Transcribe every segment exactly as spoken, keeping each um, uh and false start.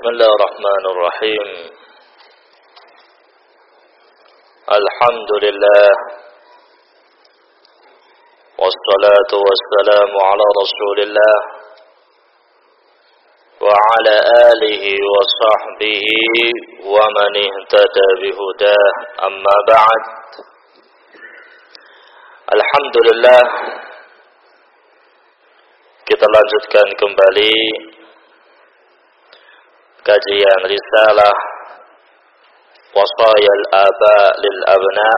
Bismillahirrahmanirrahim. Alhamdulillah. Wassalatu wassalamu ala Rasulillah wa ala alihi wa sahbihi wa man ihtada bihudah. Amma ba'd. Alhamdulillah, kita lanjutkan kembali kajian risalah Wasayal Aba lil Abna,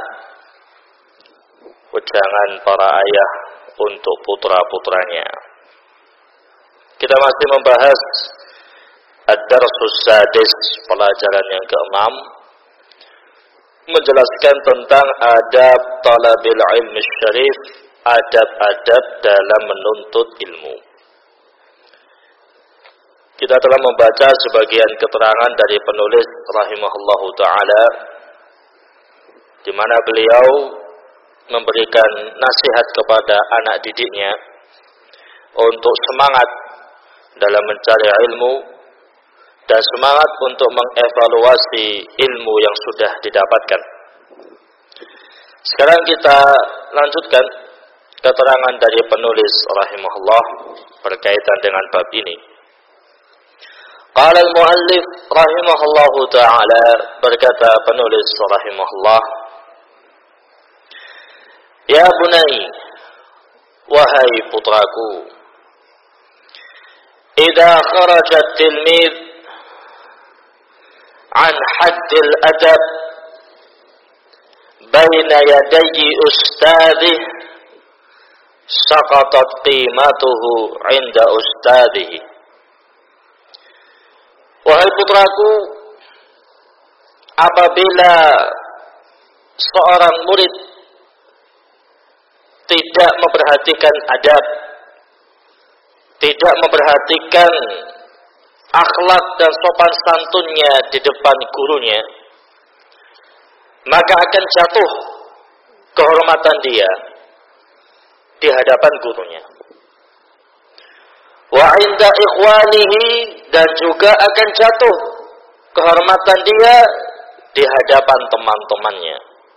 ujangan para ayah untuk putra-putranya. Kita masih membahas Ad-Darsus Sadis, pelajaran yang keenam, menjelaskan tentang adab talabil ilmi syarif, adab-adab dalam menuntut ilmu. Kita telah membaca sebagian keterangan dari penulis rahimahullahu ta'ala, di mana beliau memberikan nasihat kepada anak didiknya untuk semangat dalam mencari ilmu dan semangat untuk mengevaluasi ilmu yang sudah didapatkan. Sekarang kita lanjutkan keterangan dari penulis rahimahullah berkaitan dengan bab ini. Qala al-muallif rahimahullahu ta'ala, berkata penulis rahimahullah, ya bunai, wahai putraku, idza kharaja at-tilmidh an hadd al-adab baina yadayi ustadih saqatat qimatuhu 'inda ustadihi. Wahai putraku, apabila seorang murid tidak memperhatikan adab, tidak memperhatikan akhlak dan sopan santunnya di depan gurunya, maka akan jatuh kehormatan dia di hadapan gurunya. Wa inda ikhwanihi, dan juga akan jatuh kehormatan dia di hadapan teman-temannya.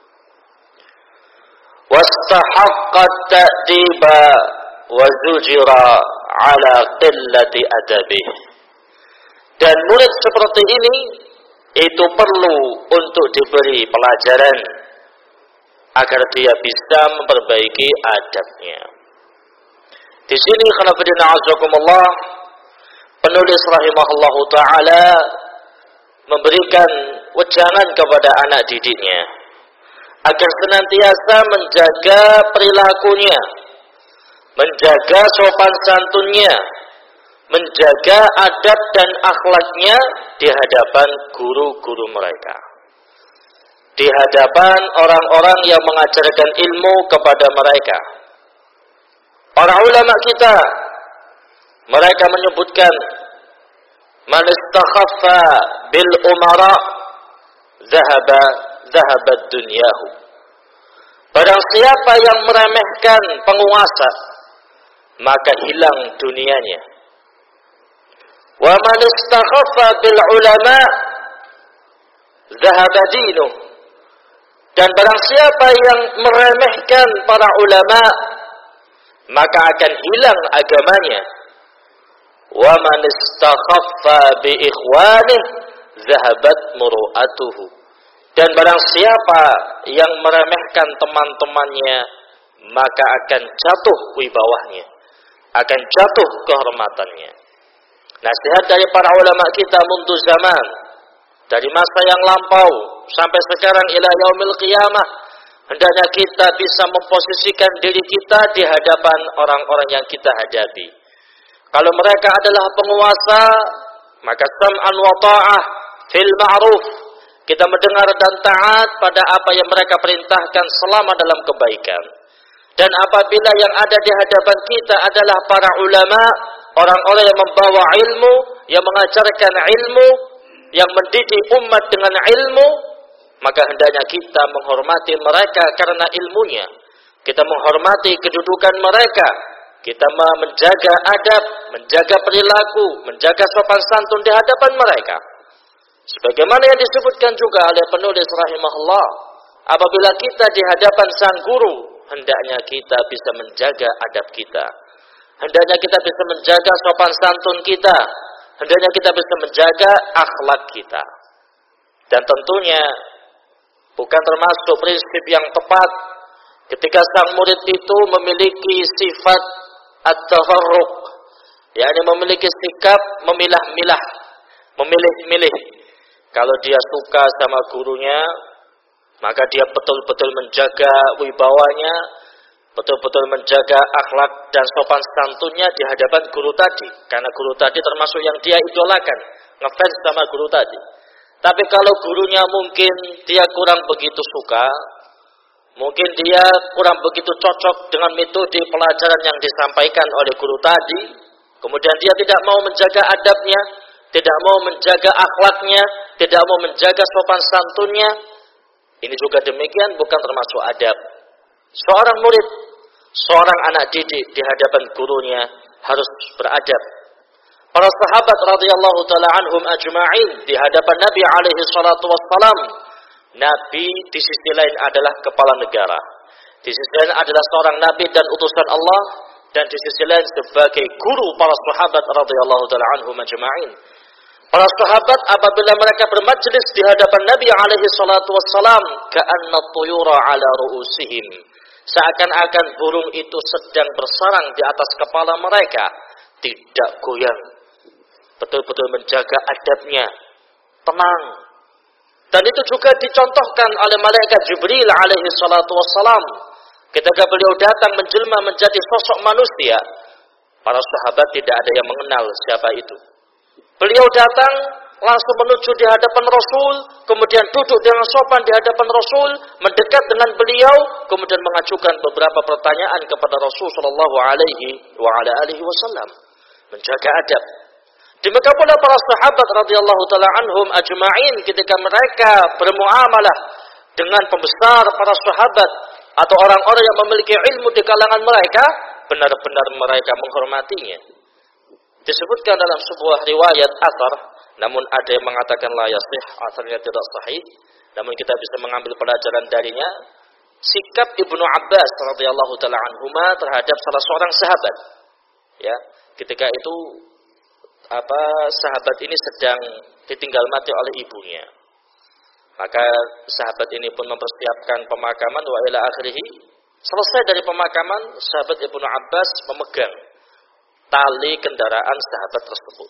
Wastahaqqat ta'diba wa zujira ala qillati adabih. Dan murid seperti ini itu perlu untuk diberi pelajaran agar dia bisa memperbaiki adabnya. Di sini khonafidina azakumullah, penulis rahimahullahu ta'ala memberikan wejangan kepada anak didiknya agar senantiasa menjaga perilakunya, menjaga sopan santunnya, menjaga adab dan akhlaknya di hadapan guru-guru mereka, di hadapan orang-orang yang mengajarkan ilmu kepada mereka. Para ulama kita, mereka menyebutkan, man istakhaffa bil umara zahaba zahabat dunyahu. Barang siapa yang meremehkan penguasa, maka hilang dunianya. Wa man istakhaffa bil ulama zahaba dinuh. Dan barang siapa yang meremehkan para ulama, maka akan hilang agamanya. Wa man istakhaffa bi ikhwanih zahabat muru'atuhu. Dan barang siapa yang meremehkan teman-temannya, maka akan jatuh wibawahnya, akan jatuh kehormatannya. Nasihat dari para ulama kita mundu zaman, dari masa yang lampau sampai sekarang ila yaumil qiyamah, hendaknya kita bisa memposisikan diri kita di hadapan orang-orang yang kita hadapi. Kalau mereka adalah penguasa, maka sam'an wa ta'ah fil ma'ruf. Kita mendengar dan taat pada apa yang mereka perintahkan selama dalam kebaikan. Dan apabila yang ada di hadapan kita adalah para ulama, orang-orang yang membawa ilmu, yang mengajarkan ilmu, yang mendidik umat dengan ilmu, maka hendaknya kita menghormati mereka karena ilmunya. Kita menghormati kedudukan mereka, kita menjaga adab, menjaga perilaku, menjaga sopan santun di hadapan mereka. Sebagaimana yang disebutkan juga oleh penulis rahimahullah, apabila kita di hadapan sang guru, hendaknya kita bisa menjaga adab kita. Hendaknya kita bisa menjaga sopan santun kita. Hendaknya kita bisa menjaga akhlak kita. Dan tentunya bukan termasuk prinsip yang tepat ketika sang murid itu memiliki sifat at-tafarruq, yakni memiliki sikap memilah-milah, memilih-milih. Kalau dia suka sama gurunya, maka dia betul-betul menjaga wibawanya, betul-betul menjaga akhlak dan sopan santunnya di hadapan guru tadi. Karena guru tadi termasuk yang dia idolakan, ngefans sama guru tadi. Tapi kalau gurunya mungkin dia kurang begitu suka, mungkin dia kurang begitu cocok dengan metode pelajaran yang disampaikan oleh guru tadi, kemudian dia tidak mau menjaga adabnya, tidak mau menjaga akhlaknya, tidak mau menjaga sopan santunnya, ini juga demikian bukan termasuk adab. Seorang murid, seorang anak didik di hadapan gurunya harus beradab. Para sahabat radhiyallahu taala anhum ajma'in di hadapan Nabi alaihi salatu wassalam, Nabi di sisi lain adalah kepala negara, di sisi lain adalah seorang nabi dan utusan Allah, dan di sisi lain sebagai guru para sahabat radhiyallahu taala anhum ajma'in. Para sahabat apabila mereka bermajlis di hadapan Nabi alaihi salatu wassalam, ka'anna tuyura ala ru'usihim, seakan-akan burung itu sedang bersarang di atas kepala mereka, tidak goyang, betul-betul menjaga adabnya, tenang. Dan itu juga dicontohkan oleh malaikat Jibril alaihi salatu wassalam ketika beliau datang menjelma menjadi sosok manusia. Para sahabat tidak ada yang mengenal siapa itu. Beliau datang langsung menuju di hadapan Rasul, kemudian duduk dengan sopan di hadapan Rasul, mendekat dengan beliau, kemudian mengajukan beberapa pertanyaan kepada Rasul sallallahu alaihi wa ala alihi wasallam. Menjaga adab. Demikian pula para sahabat radhiyallahu taala anhum ajma'in ketika mereka bermuamalah dengan pembesar para sahabat atau orang-orang yang memiliki ilmu di kalangan mereka, benar-benar mereka menghormatinya. Disebutkan dalam sebuah riwayat athar, namun ada yang mengatakan la yasih, asarnya tidak sahih, namun kita bisa mengambil pelajaran darinya, sikap Ibnu Abbas radhiyallahu taala anhuma terhadap salah seorang sahabat. Ya, ketika itu apa sahabat ini sedang ditinggal mati oleh ibunya. Maka sahabat ini pun mempersiapkan pemakaman wa ila akhirih. Selesai dari pemakaman, sahabat Ibnu Abbas memegang tali kendaraan sahabat tersebut.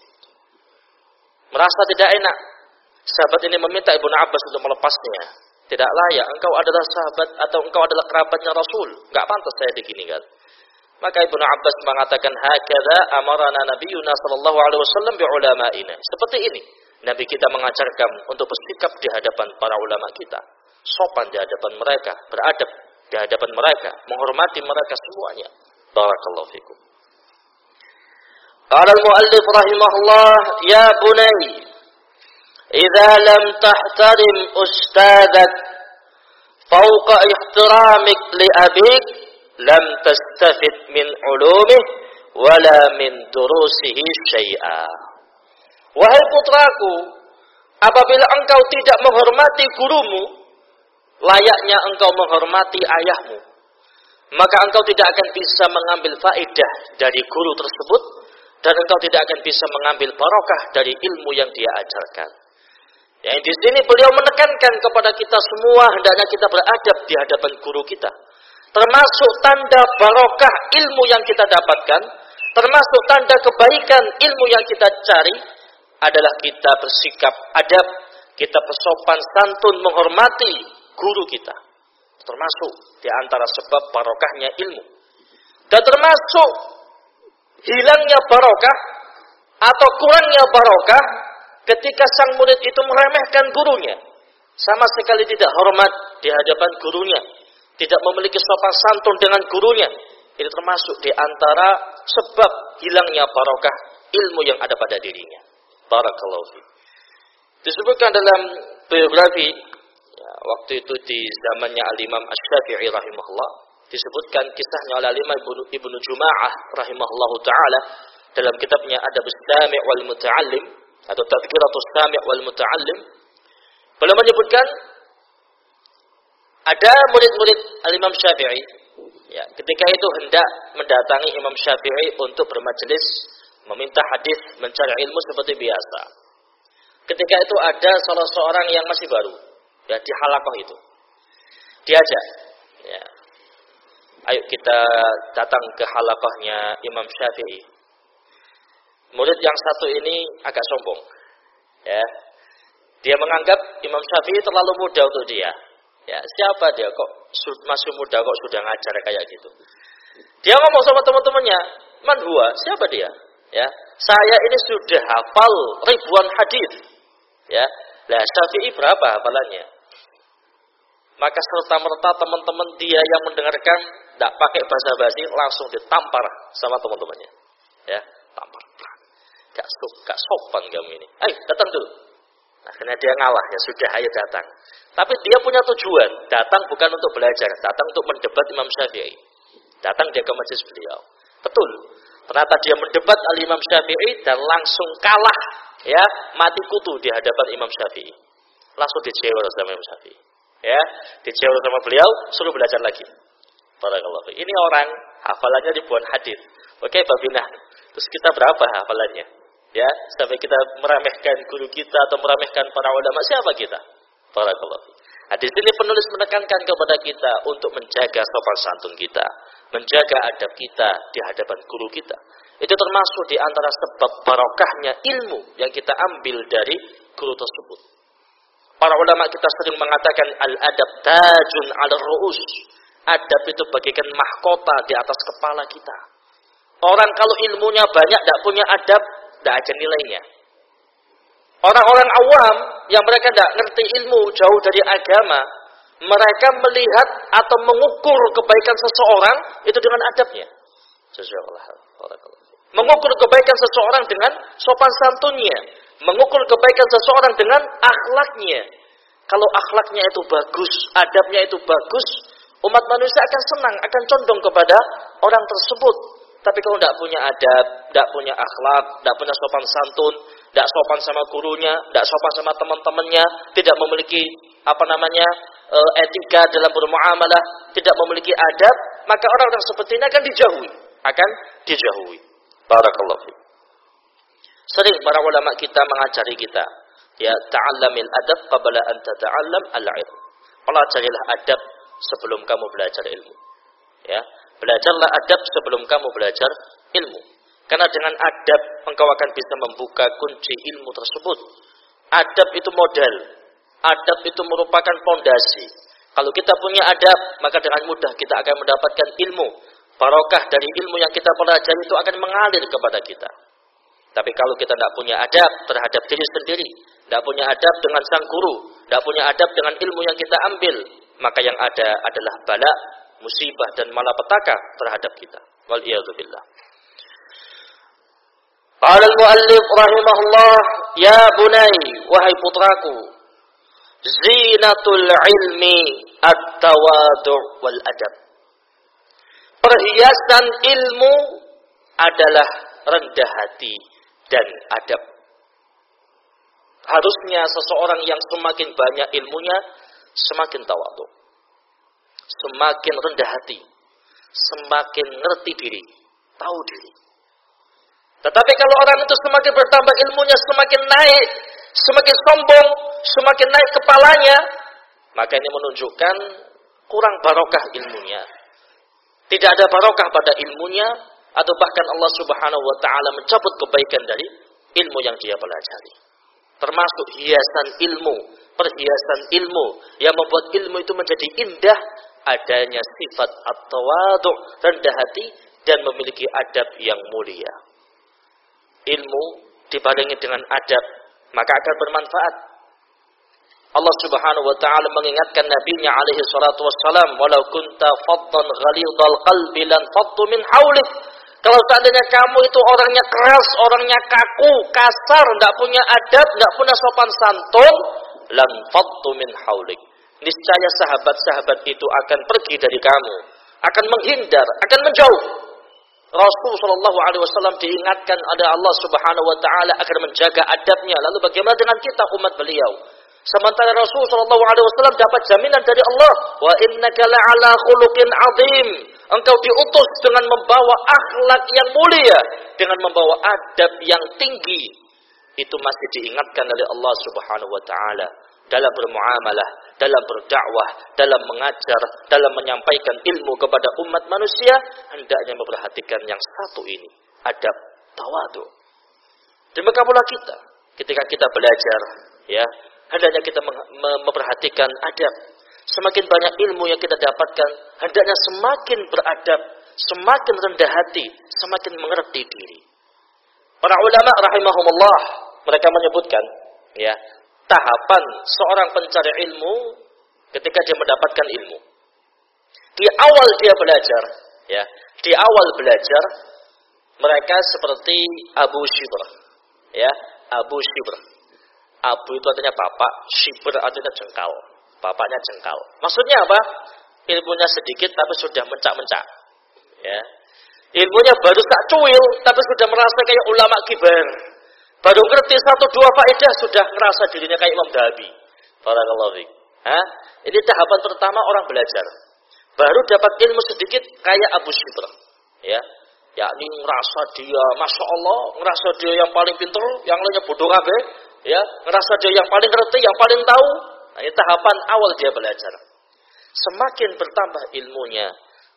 Merasa tidak enak. Sahabat ini meminta Ibnu Abbas untuk melepasnya. Tidak layak, engkau adalah sahabat atau engkau adalah kerabatnya Rasul. Enggak pantas saya diginikan. Maka Ibnu Abbas mengatakan, hakadha amarana nabiyuna sallallahu alaihi wasallam bi ulama'ina. Seperti ini Nabi kita mengajarkan untuk bersikap di hadapan para ulama kita, sopan di hadapan mereka, beradab di hadapan mereka, menghormati mereka semuanya. Barakallahu fikum. Qala al-muallif rahimahullah, ya bunay, idza lam tahtarim ustadzak fawqa ihtiramik li abik, lam tastafid min ulumih wala min durusihi syai'a. Wahai putraku, apabila engkau tidak menghormati gurumu, layaknya engkau menghormati ayahmu, maka engkau tidak akan bisa mengambil faedah dari guru tersebut, dan engkau tidak akan bisa mengambil barokah dari ilmu yang dia ajarkan. Yang di sini beliau menekankan kepada kita semua, hendaknya kita beradab di hadapan guru kita. Termasuk tanda barokah ilmu yang kita dapatkan, termasuk tanda kebaikan ilmu yang kita cari, adalah kita bersikap adab, kita bersopan santun menghormati guru kita. Termasuk di antara sebab barokahnya ilmu. Dan termasuk hilangnya barokah atau kurangnya barokah ketika sang murid itu meremehkan gurunya, sama sekali tidak hormat di hadapan gurunya, tidak memiliki sopan santun dengan gurunya. Ini termasuk di antara sebab hilangnya barokah ilmu yang ada pada dirinya. Barakallahu fi. Disebutkan dalam biografi ya, waktu itu di zamannya Al-Imam Asy-Syafi'i rahimahullah, disebutkan kisahnya oleh Imam Ibnu Juma'ah rahimahullahu taala dalam kitabnya Adabus Sami' wal Muta'allim atau Tadhkiratus Sami' wal Muta'allim. Beliau menyebutkan ada murid-murid Al-Imam Syafi'i, ya, ketika itu hendak mendatangi Imam Syafi'i untuk bermajelis, meminta hadis, mencari ilmu seperti biasa. Ketika itu ada salah seorang yang masih baru, ya, di halaqah itu. Diajak, ya, ayo kita datang ke halaqahnya Imam Syafi'i. Murid yang satu ini agak sombong, ya. Dia menganggap Imam Syafi'i terlalu muda untuk dia. Ya, siapa dia kok masih muda kok sudah ngajar kayak gitu. Dia ngomong sama teman-temannya, "Man huwa? Siapa dia?" Ya, "Saya ini sudah hafal ribuan hadis." Ya. Lah Syafi'i berapa hafalannya? Maka serta-merta teman-teman dia yang mendengarkan tidak pakai basa-basi, langsung ditampar sama teman-temannya. Ya, tampar. Gak, gak sopan kamu ini. Ayo datang dulu. Akhirnya dia ngalah, ya sudah, ayo datang. Tapi dia punya tujuan, datang bukan untuk belajar, datang untuk mendebat Imam Syafi'i. Datang dia ke majelis beliau. Betul. Ternyata dia mendebat Al-Imam Syafi'i dan langsung kalah, ya, mati kutu di hadapan Imam Syafi'i. Langsung dijewer sama Imam Syafi'i. Ya, dijewer sama beliau, suruh belajar lagi. Barakallahu. Ini orang hafalannya ribuan hadis. Oke, babinah. Terus kita berapa hafalannya? Ya, sampai kita meremehkan guru kita atau meremehkan para ulama, siapa kita? Barakallahu. Nah, di sini penulis menekankan kepada kita untuk menjaga sopan santun kita, menjaga adab kita di hadapan guru kita. Itu termasuk di antara sebab barokahnya ilmu yang kita ambil dari guru tersebut. Para ulama kita sering mengatakan al-adab tajun 'ala ru'us. Adab itu bagaikan mahkota di atas kepala kita. Orang kalau ilmunya banyak tidak punya adab, tidak ada nilainya. Orang-orang awam yang mereka tidak ngerti ilmu, jauh dari agama, mereka melihat atau mengukur kebaikan seseorang itu dengan adabnya. Mengukur kebaikan seseorang dengan sopan santunnya, mengukur kebaikan seseorang dengan akhlaknya. Kalau akhlaknya itu bagus, adabnya itu bagus, umat manusia akan senang, akan condong kepada orang tersebut. Tapi kalau tidak punya adab, tidak punya akhlak, tidak punya sopan santun, tidak sopan sama gurunya, tidak sopan sama teman-temannya, tidak memiliki apa namanya e, etika dalam bermuamalah, tidak memiliki adab, maka orang-orang seperti ini akan dijauhi, akan dijauhi. Barakallahu fiik. Sering para ulama kita mengajari kita, ya, ta'allamil adab qabla an tata'allam al-'ilm. Pelajarilah adab sebelum kamu belajar ilmu. Ya. Belajarlah adab sebelum kamu belajar ilmu. Karena dengan adab engkau akan bisa membuka kunci ilmu tersebut. Adab itu modal. Adab itu merupakan fondasi. Kalau kita punya adab, maka dengan mudah kita akan mendapatkan ilmu. Barokah dari ilmu yang kita pelajari itu akan mengalir kepada kita. Tapi kalau kita tidak punya adab terhadap diri sendiri, tidak punya adab dengan sang guru, tidak punya adab dengan ilmu yang kita ambil, maka yang ada adalah bala, musibah dan malapetaka terhadap kita. Wal iyadzu billah. Qala al-muallif rahimahullah, ya bunai, wahai putraku, zinatul ilmi at-tawadu' wal adab. Perhiasan ilmu adalah rendah hati dan adab. Harusnya seseorang yang semakin banyak ilmunya, semakin tawadhu, semakin rendah hati, semakin ngerti diri, tahu diri. Tetapi kalau orang itu semakin bertambah ilmunya, semakin naik, semakin sombong, semakin naik kepalanya, maka ini menunjukkan kurang barokah ilmunya. Tidak ada barokah pada ilmunya, atau bahkan Allah Subhanahu wa taala mencabut kebaikan dari ilmu yang dia pelajari. Termasuk hiasan ilmu, perhiasan ilmu yang membuat ilmu itu menjadi indah, adanya sifat at-tawadhu', rendah hati, dan memiliki adab yang mulia. Ilmu dibarengi dengan adab, maka akan bermanfaat. Allah Subhanahu wa taala mengingatkan nabinya alaihi salatu wassalam, "Walau kunta faddan ghalidhal qalbi lan faddu min haulik." Kalau seandainya kamu itu orangnya keras, orangnya kaku, kasar, tidak punya adab, tidak punya sopan santun, lan faddu min haulik. Niscaya sahabat-sahabat itu akan pergi dari kamu, akan menghindar, akan menjauh. Rasul Shallallahu Alaihi Wasallam diingatkan oleh Allah Subhanahu Wa Taala agar menjaga adabnya. Lalu bagaimana dengan kita umat beliau? Sementara Rasul Shallallahu Alaihi Wasallam dapat jaminan dari Allah, wa innaka la'ala khuluqin azim. Engkau diutus dengan membawa akhlak yang mulia, dengan membawa adab yang tinggi. Itu masih diingatkan oleh Allah Subhanahu Wa Taala dalam bermuamalah, dalam berdakwah, dalam mengajar, dalam menyampaikan ilmu kepada umat manusia, hendaknya memperhatikan yang satu ini, adab tawadhu. Demikian pula kita, ketika kita belajar, ya, hendaknya kita memperhatikan adab. Semakin banyak ilmu yang kita dapatkan, hendaknya semakin beradab, semakin rendah hati, semakin mengerti diri. Para ulama rahimahumullah, mereka menyebutkan, ya, tahapan seorang pencari ilmu ketika dia mendapatkan ilmu. Di awal dia belajar, ya, di awal belajar mereka seperti Abu Shibr, ya, Abu Shibr. Abu itu artinya bapak, Shibr artinya jengkal. Bapaknya jengkal. Maksudnya apa? Ilmunya sedikit tapi sudah mencak-mencak. Ya. Ilmunya baru tak cuil tapi sudah merasa kayak ulama kibar. Baru ngerti satu dua faedah sudah merasa dirinya kayak Imam Dhabi. Barakallahu fiik. Hah? Ini tahapan pertama orang belajar. Baru dapat ilmu sedikit kayak Abu Shibr. Ya. Yakni ngerasa dia Masya Allah, ngerasa dia yang paling pintar, yang lainnya bodoh kabeh, ya, ngerasa dia yang paling ngerti, yang paling tahu. Nah, ini tahapan awal dia belajar. Semakin bertambah ilmunya,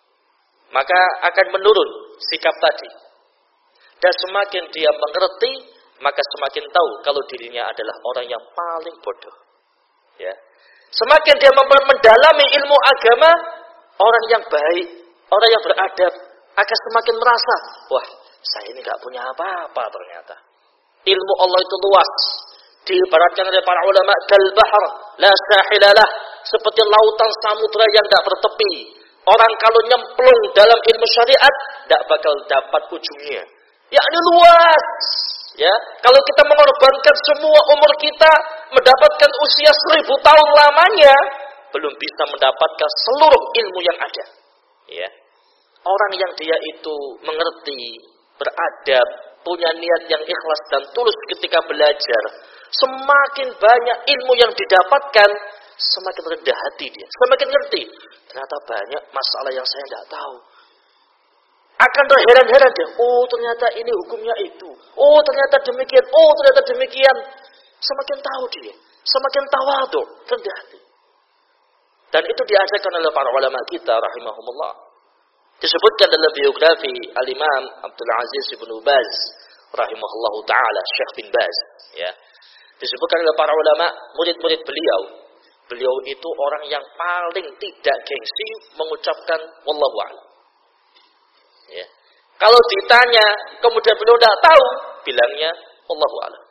maka akan menurun sikap tadi. Dan semakin dia mengerti, maka semakin tahu kalau dirinya adalah orang yang paling bodoh. Ya. Semakin dia mendalami ilmu agama, orang yang baik, orang yang beradab, akan semakin merasa, wah, saya ini gak punya apa-apa ternyata. Ilmu Allah itu luas. Diibaratkan oleh para ulama, kal bahr la sahilalah, seperti lautan samudra yang tidak bertepi. Orang kalau nyemplung dalam ilmu syariat tidak bakal dapat ujungnya. Yakni luas. Ya, kalau kita mengorbankan semua umur kita mendapatkan usia seribu tahun lamanya, belum bisa mendapatkan seluruh ilmu yang ada. Ya, orang yang dia itu mengerti, beradab, punya niat yang ikhlas dan tulus ketika belajar, semakin banyak ilmu yang didapatkan, semakin rendah hati dia, semakin ngerti. Ternyata banyak masalah yang saya tidak tahu. Akan terheran-heran dia, oh ternyata ini hukumnya itu, oh ternyata demikian, oh ternyata demikian. Semakin tahu dia, semakin tawadhu, rendah hati. Dan itu diajarkan oleh para ulama kita rahimahumullah. Disebutkan dalam biografi Al-Imam Abdul Aziz bin Baz rahimahullah ta'ala, Syekh bin Baz, ya. Disebutkan oleh para ulama, murid-murid beliau. Beliau itu orang yang paling tidak gengsi mengucapkan wallahu a'lam. Ya. Kalau ditanya, kemudian beliau tidak tahu, bilangnya wallahu a'lam.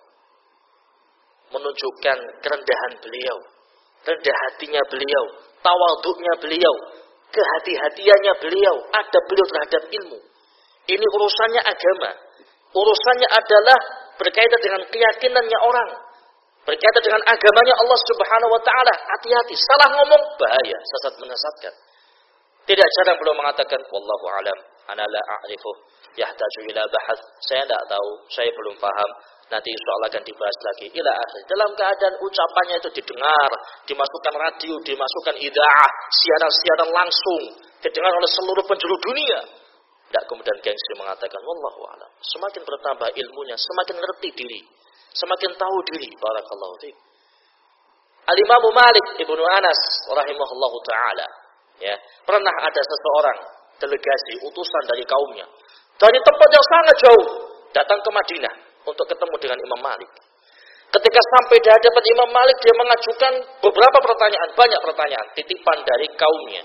Menunjukkan kerendahan beliau, rendah hatinya beliau, tawadhu'nya beliau, kehati-hatiannya beliau, adab beliau terhadap ilmu. Ini urusannya agama. Urusannya adalah berkaitan dengan keyakinannya orang, berkaitan dengan agamanya Allah Subhanahu wa taala. Hati-hati, salah ngomong bahaya, sesat menyesatkan. Tidak jarang beliau mengatakan wallahu alam, ana la a'rifu, yahtaju ila bahath. Saya tidak tahu, saya belum paham. Nanti insyaallah akan dibahas lagi ila akhir. Dalam keadaan ucapannya itu didengar, dimasukkan radio, dimasukkan ida'ah, siaran-siaran langsung, didengar oleh seluruh penjuru dunia. Tidak kemudian gengsi mengatakan wallahu a'lam. Semakin bertambah ilmunya, semakin ngerti diri, semakin tahu diri. Barakallahu fiik. Al-Imam Malik Ibnu Anas rahimahullahu taala, ya, pernah ada seseorang delegasi utusan dari kaumnya dari tempat yang sangat jauh datang ke Madinah untuk ketemu dengan Imam Malik. Ketika sampai di hadapan Imam Malik, dia mengajukan beberapa pertanyaan, banyak pertanyaan, titipan dari kaumnya.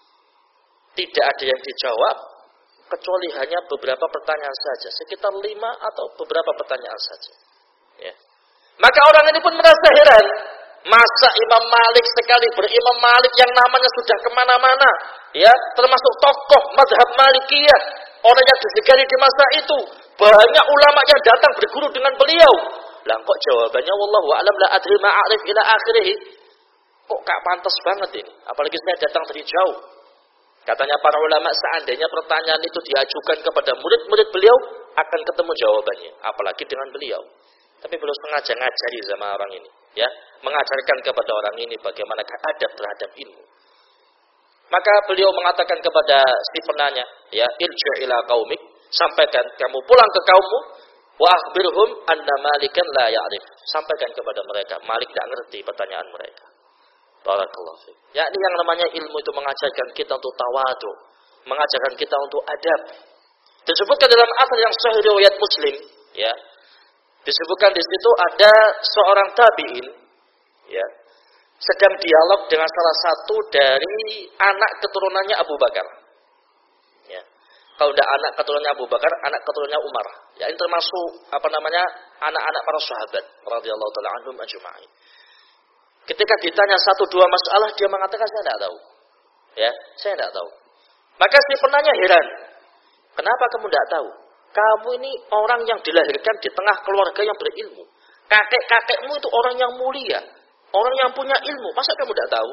Tidak ada yang dijawab, kecuali hanya beberapa pertanyaan saja, sekitar lima atau beberapa pertanyaan saja. Ya. Maka orang ini pun merasa heran, masa Imam Malik sekali berimam Malik yang namanya sudah kemana-mana, ya, termasuk tokoh mazhab Malikiyah, orang yang disegani di masa itu, banyak ulama yang datang berguru dengan beliau. Lah kok jawabannya wallahu a'lam la adri ma a'rif ila akhirih. Kok gak pantas banget ini, apalagi saya datang dari jauh. Katanya para ulama, seandainya pertanyaan itu diajukan kepada murid-murid beliau, akan ketemu jawabannya. Apalagi dengan beliau. Tapi beliau sengaja ngajari sama orang ini. Ya, mengajarkan kepada orang ini bagaimana adab terhadap ilmu. Maka beliau mengatakan kepada si penanya, ya, irji' ila qaumik, sampaikan kamu pulang ke kaummu, wa akhbirhum anna malikan la ya'rif. Sampaikan kepada mereka, Malik tidak ngerti pertanyaan mereka. Barakallahu fiik. Ya, ini yang namanya ilmu itu mengajarkan kita untuk tawadu, mengajarkan kita untuk adab. Disebutkan dalam asal yang sahih riwayat Muslim, ya. Disebutkan di situ ada seorang tabi'in, ya, sedang dialog dengan salah satu dari anak keturunannya Abu Bakar. Ya. Kalau tidak anak keturunannya Abu Bakar, anak keturunannya Umar. Ya, ini termasuk apa namanya anak-anak para sahabat radhiyallahu taala anhum ajma'in. Ketika ditanya satu dua masalah, dia mengatakan saya tidak tahu. Ya, saya tidak tahu. Maka si penanya heran. Kenapa kamu tidak tahu? Kamu ini orang yang dilahirkan di tengah keluarga yang berilmu. Kakek-kakekmu itu orang yang mulia, orang yang punya ilmu. Masa kamu tidak tahu?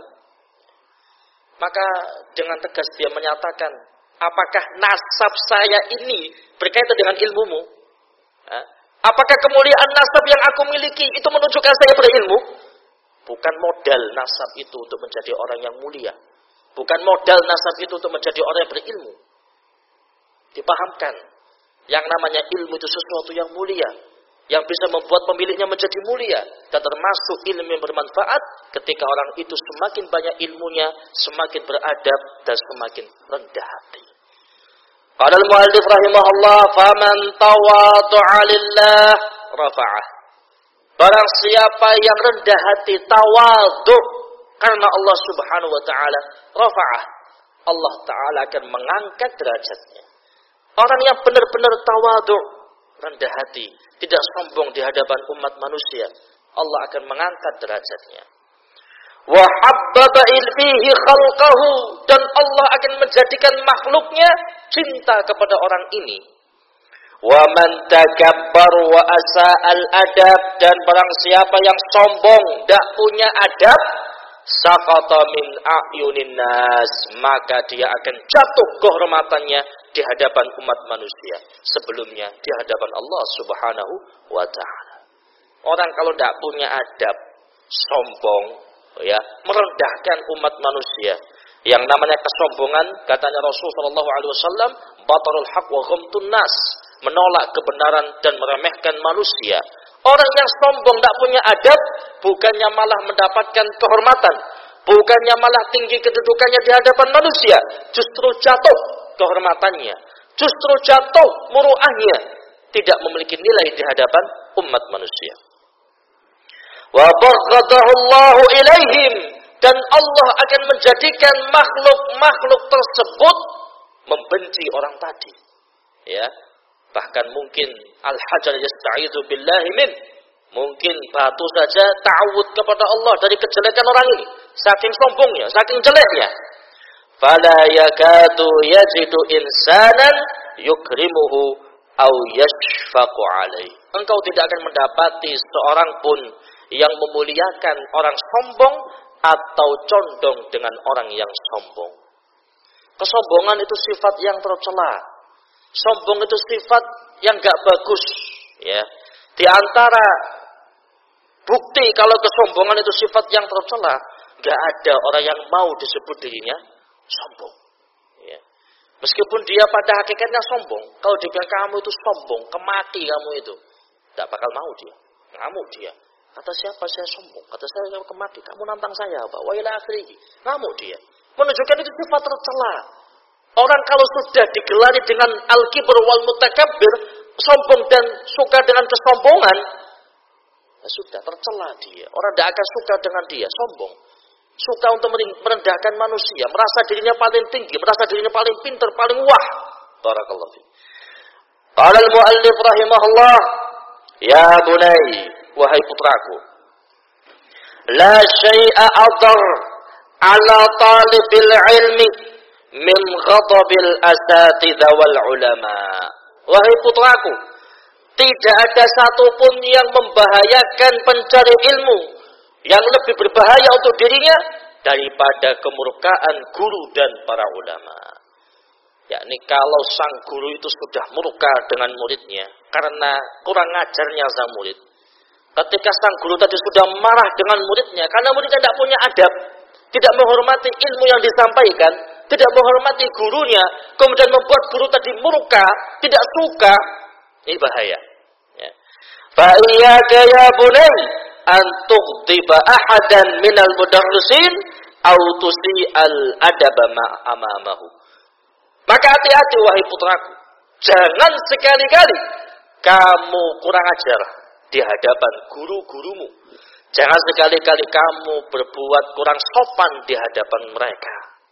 Maka dengan tegas dia menyatakan, apakah nasab saya ini berkaitan dengan ilmumu? Apakah kemuliaan nasab yang aku miliki itu menunjukkan saya berilmu? Bukan modal nasab itu untuk menjadi orang yang mulia. Bukan modal nasab itu untuk menjadi orang yang berilmu. Dipahamkan, yang namanya ilmu itu sesuatu yang mulia, yang bisa membuat pemiliknya menjadi mulia, dan termasuk ilmu yang bermanfaat ketika orang itu semakin banyak ilmunya, semakin beradab dan semakin rendah hati. Qala al-muallif rahimahullah, faman tawadhu'a lillah rafa'ah. Barang siapa yang rendah hati, tawadhu karena Allah Subhanahu wa taala, rafa'ah, Allah taala akan mengangkat derajatnya. Orang yang benar-benar tawadhu, rendah hati, tidak sombong di hadapan umat manusia, Allah akan mengangkat derajatnya. Wa habbaba ilfihi khalqahu, dan Allah akan menjadikan makhluknya cinta kepada orang ini. Wa man takabbar wa asa'al adab, dan barang siapa yang sombong, tidak punya adab, saqata min a'yunin nas, maka dia akan jatuh kehormatannya di hadapan umat manusia, sebelumnya di hadapan Allah Subhanahu wa taala. Orang kalau tidak punya adab, sombong, ya, merendahkan umat manusia. Yang namanya kesombongan, katanya Rasul sallallahu alaihi wasallam, batarul haq wa ghamtun nas, menolak kebenaran dan meremehkan manusia. Orang yang sombong tidak punya adab, bukannya malah mendapatkan kehormatan, bukannya malah tinggi kedudukannya di hadapan manusia, justru jatuh kehormatannya, justru jatuh muruahnya, tidak memiliki nilai di hadapan umat manusia. Wa baghadahu Allahu ilaihim, dan Allah akan menjadikan makhluk-makhluk tersebut membenci orang tadi. Ya, bahkan mungkin al-hajar yasta'idzu billahi min, mungkin batu saja ta'awud kepada Allah dari kejelekan orang ini, saking sombongnya, saking jeleknya. Fala yakadu yajidu insanan yukrimuhu aw yashfaqu alaihi. Engkau tidak akan mendapati seorang pun yang memuliakan orang sombong atau condong dengan orang yang sombong. Kesombongan itu sifat yang tercela. Sombong itu sifat yang gak bagus, ya. Di antara bukti kalau kesombongan itu sifat yang tercela, gak ada orang yang mau disebut dirinya sombong, ya. Meskipun dia pada hakikatnya sombong, kalau dibilang kamu itu sombong, kemati kamu itu, tidak bakal mau dia, ngamuk dia. Kata siapa saya sombong? Kata saya kemati, kamu nantang saya apa? Wa ila akhirih, ngamuk dia. Menunjukkan itu sifat tercela. Orang kalau sudah digelari dengan al-kibr wal mutakabbir, sombong dan suka dengan kesombongan, ya sudah tercela dia. Orang tidak akan suka dengan dia, sombong. Suka untuk merendahkan manusia, merasa dirinya paling tinggi, merasa dirinya paling pintar, paling wah. Barakallahu fiik. Qala al-muallif rahimahullah, ya bunai, wahai putraku, la syai'a adar ala talibil ilmi min ghadabil asatidha wal ulama. Wahai putraku, tidak ada satupun yang membahayakan pencari ilmu, yang lebih berbahaya untuk dirinya daripada kemurkaan guru dan para ulama. Yakni kalau sang guru itu sudah murka dengan muridnya karena kurang ajarnya sang murid. Ketika sang guru tadi sudah marah dengan muridnya karena muridnya tidak punya adab, tidak menghormati ilmu yang disampaikan, tidak menghormati gurunya, kemudian membuat guru tadi murka, tidak suka, ini bahaya. Ya. Fa iyyaka ya bunay an tughdiba ahadan minal mudarrisin aw tusi'al adaba amamahu. Maka hati-hati wahai putraku, jangan sekali-kali kamu kurang ajar di hadapan guru-gurumu. Jangan sekali-kali kamu berbuat kurang sopan di hadapan mereka.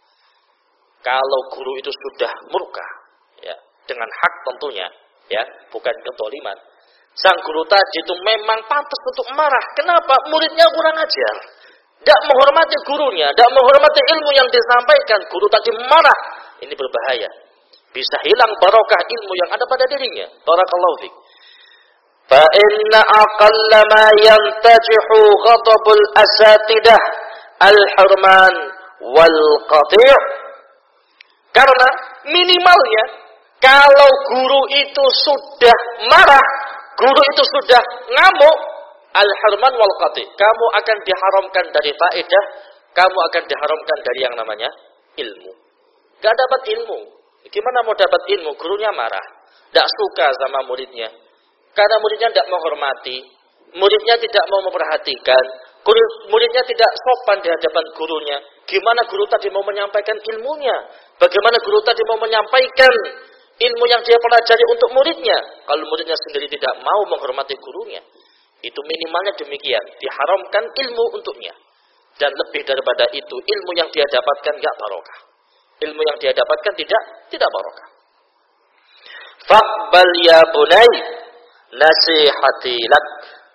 Kalau guru itu sudah murka, ya, dengan hak tentunya, ya, bukan ketoliman. Sang guru tadi itu memang pantas untuk marah. Kenapa? Muridnya kurang ajar. Tidak menghormati gurunya, tidak menghormati ilmu yang disampaikan. Guru tadi marah. Ini berbahaya. Bisa hilang barokah ilmu yang ada pada dirinya. Barakallahu fiik. Fa inna aqalla ma yantajihu ghadabul asatidah al-hurman wal qati'. Karena minimalnya kalau guru itu sudah marah, guru itu sudah ngamuk, al-hurman wal qati', kamu akan diharamkan dari faedah, kamu akan diharamkan dari yang namanya ilmu. Gak dapat ilmu. Gimana mau dapat ilmu? Gurunya marah, tidak suka sama muridnya. Karena muridnya tidak menghormati, muridnya tidak mau memperhatikan, muridnya tidak sopan di hadapan gurunya. Gimana guru tadi mau menyampaikan ilmunya? Bagaimana guru tadi mau menyampaikan ilmu yang dia pelajari untuk muridnya? Kalau muridnya sendiri tidak mau menghormati gurunya. Itu minimalnya demikian. Diharamkan ilmu untuknya. Dan lebih daripada itu, ilmu yang dia dapatkan enggak barokah. Ilmu yang dia dapatkan tidak tidak barokah. Faqbal ya bunay nasihati lak.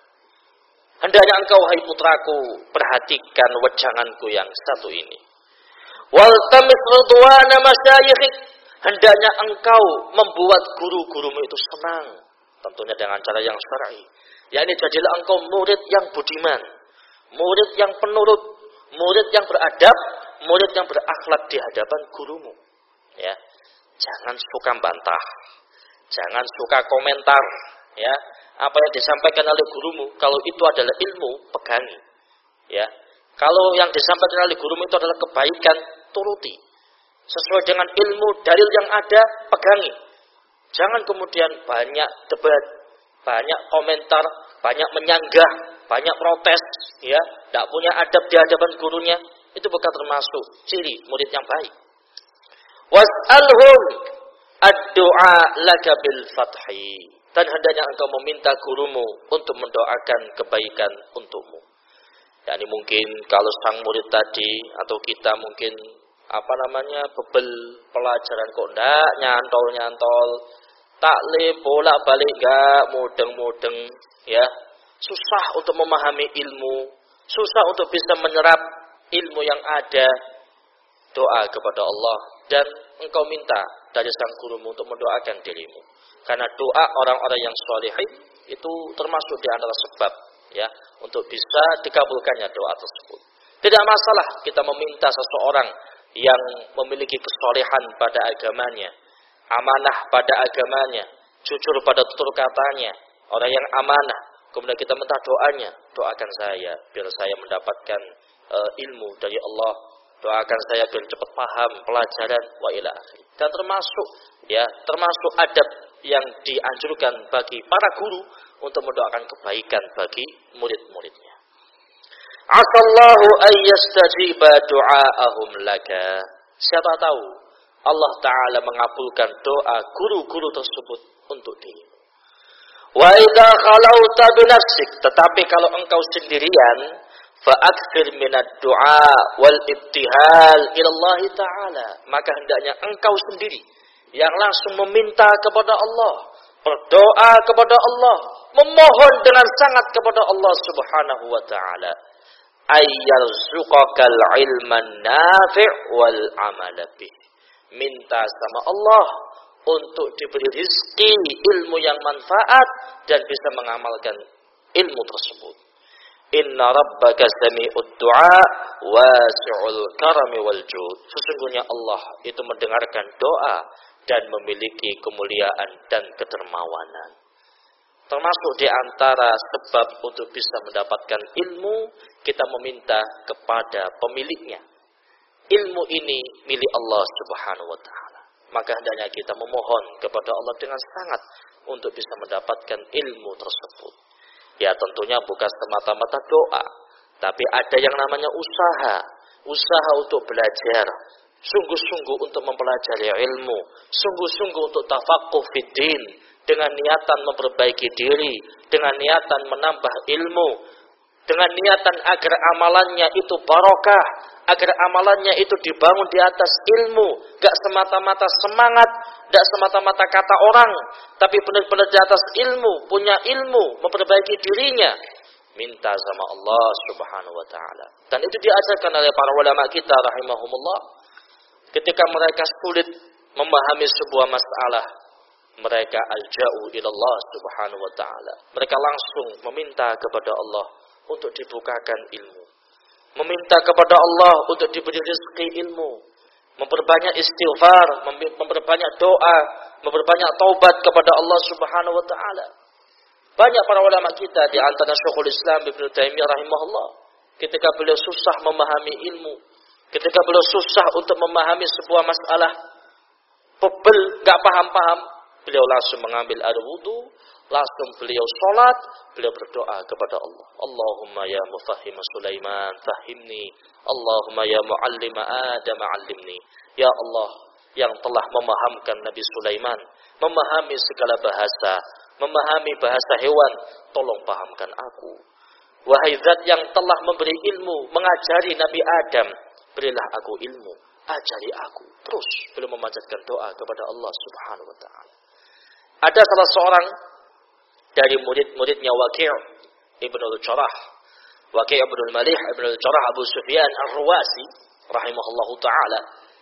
Hendaknya engkau hai putraku perhatikan wejanganku yang satu ini. Wal tamis ridwana masyayikhik. Hendaknya engkau membuat guru-gurumu itu senang, tentunya dengan cara yang syar'i. Yakni jadilah engkau murid yang budiman, murid yang penurut, murid yang beradab, murid yang berakhlak di hadapan gurumu. Ya, jangan suka bantah, jangan suka komentar. Ya, apa yang disampaikan oleh gurumu, kalau itu adalah ilmu, pegangi. Ya, kalau yang disampaikan oleh gurumu itu adalah kebaikan, turuti. Sesuai dengan ilmu, dalil yang ada, pegangi. Jangan kemudian banyak debat, banyak komentar, banyak menyanggah, banyak protes, ya, tidak punya adab di hadapan gurunya. Itu bukan termasuk ciri murid yang baik. Was'alhum ad-du'a laka bil fathi. Dan hendaknya engkau meminta gurumu untuk mendoakan kebaikan untukmu. Yani mungkin kalau sang murid tadi atau kita mungkin apa namanya bebel pelajaran kok ndak nyantol-nyantol, taklim bolak-balik enggak, mudeng-mudeng, ya. Susah untuk memahami ilmu, susah untuk bisa menyerap ilmu yang ada. Doa kepada Allah dan engkau minta dari sang gurumu untuk mendoakan dirimu. Karena doa orang-orang yang sholihin itu termasuk di antara sebab, ya, untuk bisa dikabulkannya doa tersebut. Tidak masalah kita meminta seseorang yang memiliki kesolehan pada agamanya, amanah pada agamanya, jujur pada tutur katanya, orang yang amanah. Kemudian kita minta doanya, doakan saya biar saya mendapatkan uh, ilmu dari Allah, doakan saya biar cepat paham pelajaran wa ila akhir. Dan termasuk, ya, termasuk adab yang dianjurkan bagi para guru untuk mendoakan kebaikan bagi murid-muridnya. Asallahu ayyastajiba du'aahum laka. Siapa tahu Allah Ta'ala mengabulkan doa guru-guru tersebut untuk dirimu. Wa idza khalauta binafsik, tetapi kalau engkau sendirian, fa'akthir minad du'a wal ibtihal ila Allah Ta'ala, maka hendaknya engkau sendiri yang langsung meminta kepada Allah, berdoa kepada Allah, memohon dengan sangat kepada Allah Subhanahu wa taala, ayyarzuqakal ilman nafi' wal amala bih. Minta sama Allah untuk diberi rizki ilmu yang manfaat dan bisa mengamalkan ilmu tersebut. Inna rabbaka sami'ud du'a wasi'ul karami wal jud. Sesungguhnya Allah itu mendengarkan doa dan memiliki kemuliaan dan kedermawanan. Termasuk di antara sebab untuk bisa mendapatkan ilmu, kita meminta kepada pemiliknya. Ilmu ini milik Allah Subhanahu wa taala. Maka hendaknya kita memohon kepada Allah dengan sangat untuk bisa mendapatkan ilmu tersebut. Ya tentunya bukan semata-mata doa, tapi ada yang namanya usaha. Usaha untuk belajar, sungguh-sungguh untuk mempelajari ilmu, sungguh-sungguh untuk tafaqquh fid din, dengan niatan memperbaiki diri, dengan niatan menambah ilmu, dengan niatan agar amalannya itu barokah, agar amalannya itu dibangun di atas ilmu, gak semata-mata semangat, gak semata-mata kata orang, tapi benar-benar di atas ilmu, punya ilmu, memperbaiki dirinya, minta sama Allah Subhanahu wa taala. Dan itu diajarkan oleh para ulama kita rahimahumullah. Ketika mereka sulit memahami sebuah masalah, mereka alja'u ilallah Subhanahu wa taala. Mereka langsung meminta kepada Allah untuk dibukakan ilmu, meminta kepada Allah untuk diberi rezeki ilmu, memperbanyak istighfar, memperbanyak doa, memperbanyak taubat kepada Allah Subhanahu wa taala. Banyak para ulama kita di antara Syekhul Islam Ibnu Taimiyah rahimahullah, ketika beliau susah memahami ilmu, ketika beliau susah untuk memahami sebuah masalah, pebel, enggak paham-paham, beliau langsung mengambil air wudu, langsung beliau sholat, beliau berdoa kepada Allah. Allahumma ya mufahhim Sulaiman, fahimni. Allahumma ya muallima Adam, allimni. Ya Allah, yang telah memahamkan Nabi Sulaiman, memahami segala bahasa, memahami bahasa hewan, tolong pahamkan aku. Wahai zat yang telah memberi ilmu, mengajari Nabi Adam, berilah aku ilmu, ajari aku. Terus beliau memanjatkan doa kepada Allah Subhanahu wa taala. Ada salah seorang dari murid-muridnya Waqi' Ibnu al-Jarrah, Waqi' Ibnu al-Malih Ibnu al-Jarrah Abu Sufyan Ar-Ruwasi rahimahullahu taala.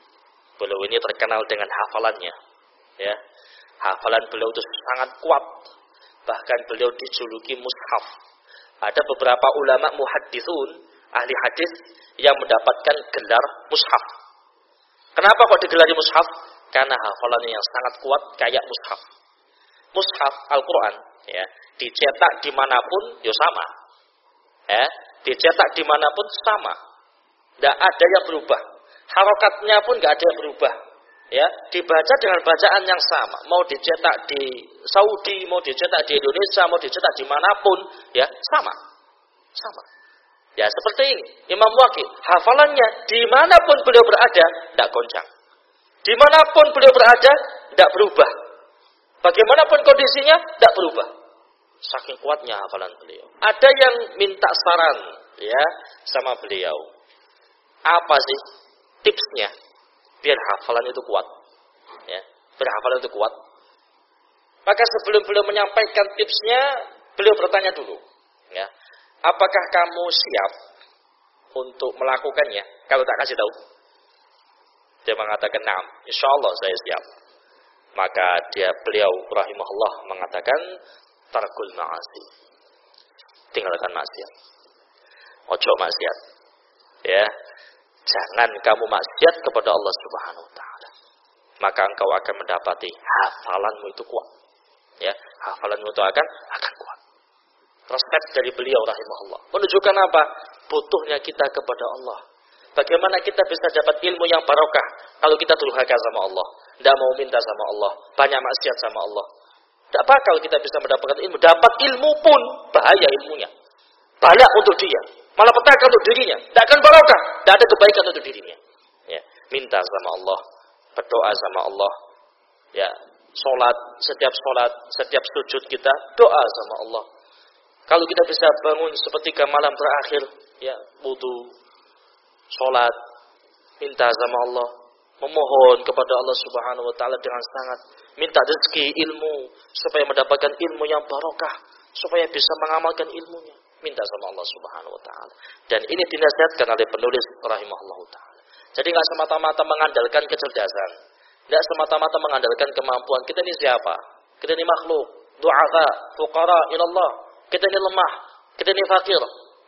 Beliau ini terkenal dengan hafalannya, ya. Hafalan beliau itu sangat kuat. Bahkan beliau dijuluki mushaf. Ada beberapa ulama muhadditsun, ahli hadis yang mendapatkan gelar mushaf. Kenapa kok digelari mushaf? Karena hafalannya yang sangat kuat kayak mushaf. Mushaf Al-Quran, ya, dicetak dimanapun, ya sama, ya, dicetak dimanapun sama, tidak ada yang berubah, harokatnya pun tidak ada yang berubah, ya, dibaca dengan bacaan yang sama, mau dicetak di Saudi, mau dicetak di Indonesia, mau dicetak dimanapun, ya, sama, sama, ya, seperti ini, Imam Waqi, hafalannya dimanapun beliau berada, tidak goncang, dimanapun beliau berada, tidak berubah. Bagaimanapun kondisinya, tidak berubah. Saking kuatnya hafalan beliau. Ada yang minta saran, ya, sama beliau. Apa sih tipsnya biar hafalan itu kuat? Ya, biar hafalan itu kuat. Maka sebelum beliau menyampaikan tipsnya, beliau bertanya dulu, ya, apakah kamu siap untuk melakukannya? Kalau tak kasih tahu, dia mengatakan, "Na'am, insyaallah saya siap." Maka dia beliau rahimahullah mengatakan, tarkul ma'asi, tinggalkan maksiat, ojo maksiat, ya, jangan kamu maksiat kepada Allah Subhanahu wa taala, maka engkau akan mendapati hafalanmu itu kuat, ya, hafalanmu itu akan akan kuat. Resep dari beliau rahimahullah menunjukkan apa? Butuhnya kita kepada Allah. Bagaimana kita bisa dapat ilmu yang barokah kalau kita durhaka sama Allah, tidak mau minta sama Allah, banyak maksiat sama Allah? Tidak bakal kita bisa mendapatkan ilmu. Dapat ilmu pun bahaya ilmunya, bahaya untuk dia, malah petaka untuk dirinya, tidak akan barokah, tidak ada kebaikan untuk dirinya. Ya, minta sama Allah, berdoa sama Allah, ya, sholat, setiap sholat, setiap sujud kita doa sama Allah. Kalau kita bisa bangun sepertiga malam terakhir, ya, wudu, sholat, minta sama Allah, memohon kepada Allah Subhanahu wa taala dengan sangat, minta rezeki ilmu supaya mendapatkan ilmu yang barokah, supaya bisa mengamalkan ilmunya, minta sama Allah Subhanahu wa taala. Dan ini dinasihatkan oleh penulis rahimahullahu taala. Jadi enggak semata-mata mengandalkan kecerdasan, enggak semata-mata mengandalkan kemampuan. Kita ini siapa? Kita ini makhluk, du'afa, fuqara ila Allah. Kita ini lemah, kita ini fakir.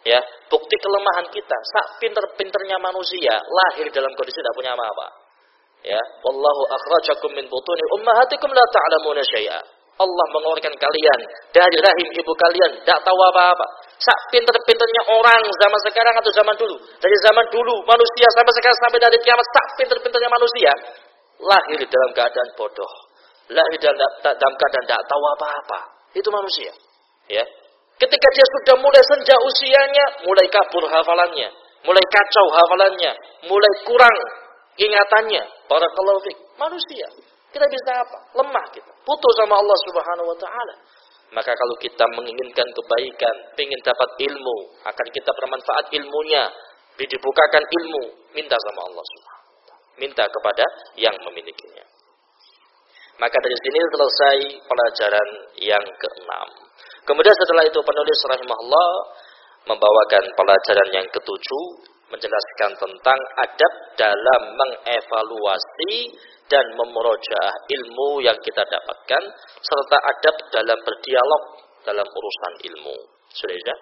Ya, bukti kelemahan kita. Sak pinter-pinternya manusia lahir dalam kondisi tidak punya apa-apa. Ya, wallahu akhrajakum min butuni ummahatikum la ta'lamuna syai'a. Allah mengeluarkan kalian dari rahim ibu kalian, tidak tahu apa-apa. Sak pinter-pinternya orang zaman sekarang atau zaman dulu, dari zaman dulu manusia sampai sekarang sampai dari kiamat, sak pinter-pinternya manusia lahir dalam keadaan bodoh, lahir dalam, dalam keadaan tidak tahu apa-apa. Itu manusia. Ya. Ketika dia sudah mulai senja usianya, mulai kabur hafalannya, mulai kacau hafalannya, mulai kurang ingatannya. Barakallahu fiik. Manusia. Kita bisa apa? Lemah kita. Putus sama Allah Subhanahu wa taala. Maka kalau kita menginginkan kebaikan, ingin dapat ilmu, akan kita bermanfaat ilmunya, dibukakan ilmu, minta sama Allah Subhanahu wa taala. Minta kepada yang memilikinya. Maka dari sini selesai pelajaran yang keenam. Kemudian setelah itu penulis rahimahullah membawakan pelajaran yang ketujuh, menjelaskan tentang adab dalam mengevaluasi dan memurojaah ilmu yang kita dapatkan, serta adab dalam berdialog dalam urusan ilmu. Sudah ya?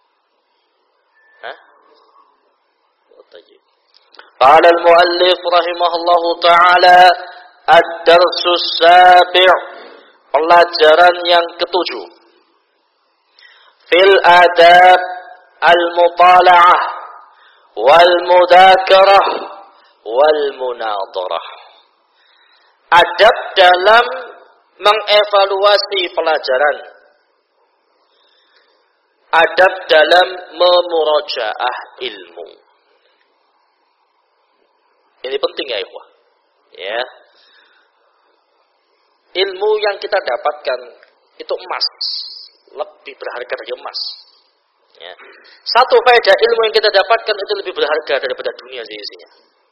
Hah? Qala al-muallif rahimahullahu ta'ala ad-darsus sabi', pelajaran yang ketujuh, fil adab al-mutala'ah wal mudakarah wal munadarah. Adab dalam mengevaluasi pelajaran, adab dalam memurojaah ilmu. Ini penting ya ikhwah. Ya. Ilmu yang kita dapatkan itu emas, lebih berharga dari emas. Ya. Satu faedah ilmu yang kita dapatkan itu lebih berharga daripada dunia isinya.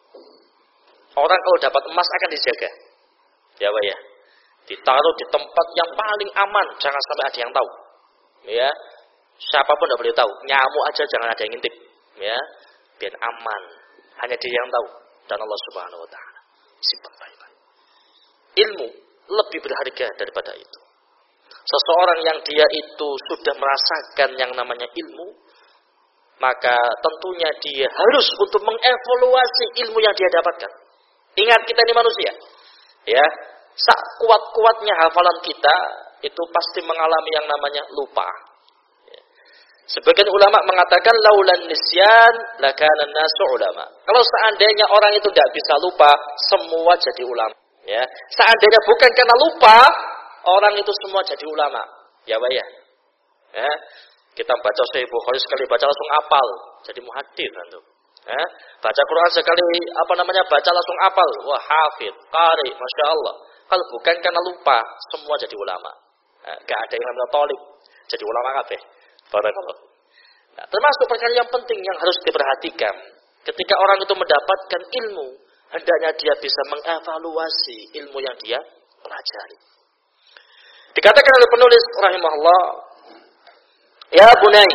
Orang kalau dapat emas akan dijaga. Ya, Pak ya. Ditaruh di tempat yang paling aman, jangan sampai ada yang tahu. Ya. Siapapun tidak boleh tahu. Nyamuk aja jangan ada yang ngintip. Ya. Biar aman. Hanya dia yang tahu dan Allah Subhanahu wa taala. Simpan baik-baik. Ilmu lebih berharga daripada itu. Seseorang yang dia itu sudah merasakan yang namanya ilmu, maka tentunya dia harus untuk mengevaluasi ilmu yang dia dapatkan. Ingat, kita ini manusia. Ya, sak kuat-kuatnya hafalan kita itu pasti mengalami yang namanya lupa. Ya. Sebagian ulama mengatakan laulan nisyan lakana nasu ulama. Kalau seandainya orang itu tidak bisa lupa, semua jadi ulama. Ya, seandainya bukan karena lupa, orang itu semua jadi ulama. Ya, Pak ya. Ya. Kita baca Sahih Bukhari sekali baca langsung apal, jadi muhadits antum. Ya. Baca Quran sekali apa namanya baca langsung apal, wah hafid, qari, masya Allah. Kalau bukan karena lupa, semua jadi ulama. Ya. Gak ada yang namanya thalib, jadi ulama kabeh. Barakallah. Nah, termasuk perkara yang penting yang harus diperhatikan. Ketika orang itu mendapatkan ilmu, hendaknya dia bisa mengevaluasi ilmu yang dia pelajari. Dikatakan oleh penulis rahimahullah, ya bunai,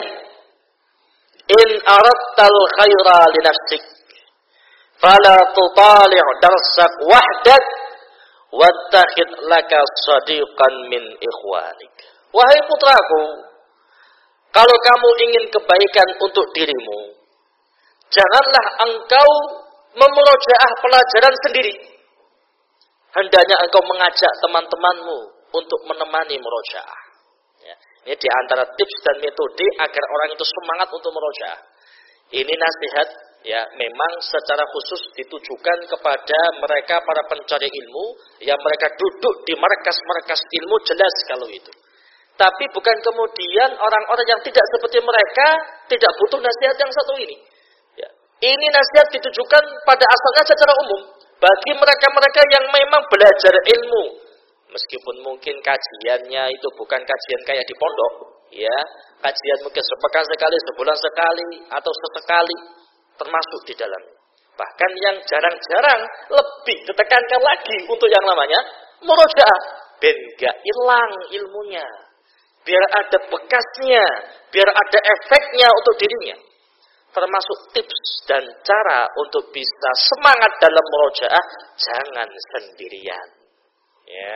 in aradtal khaira li nafsik, fala tutali' darsak wahdak, wattakhid laka sadiqan min ikhwanik. Wahai putraku, kalau kamu ingin kebaikan untuk dirimu, janganlah engkau memurojaah pelajaran sendiri. Hendaknya engkau mengajak teman-temanmu untuk menemani murojaah. Ya. Ini di antara tips dan metode agar orang itu semangat untuk murojaah. Ini nasihat ya memang secara khusus ditujukan kepada mereka para pencari ilmu yang mereka duduk di markas-markas ilmu, jelas kalau itu. Tapi bukan kemudian orang-orang yang tidak seperti mereka tidak butuh nasihat yang satu ini. Ya. Ini nasihat ditujukan pada asalnya secara umum bagi mereka-mereka yang memang belajar ilmu, meskipun mungkin kajiannya itu bukan kajian kayak di pondok, ya, kajian mungkin sepekan sekali, sebulan sekali, atau sesekali, termasuk di dalam. Bahkan yang jarang-jarang lebih ditekankan lagi untuk yang namanya murojaah, ben gak hilang ilmunya, biar ada bekasnya, biar ada efeknya untuk dirinya. Termasuk tips dan cara untuk bisa semangat dalam murojaah, jangan sendirian. Ya,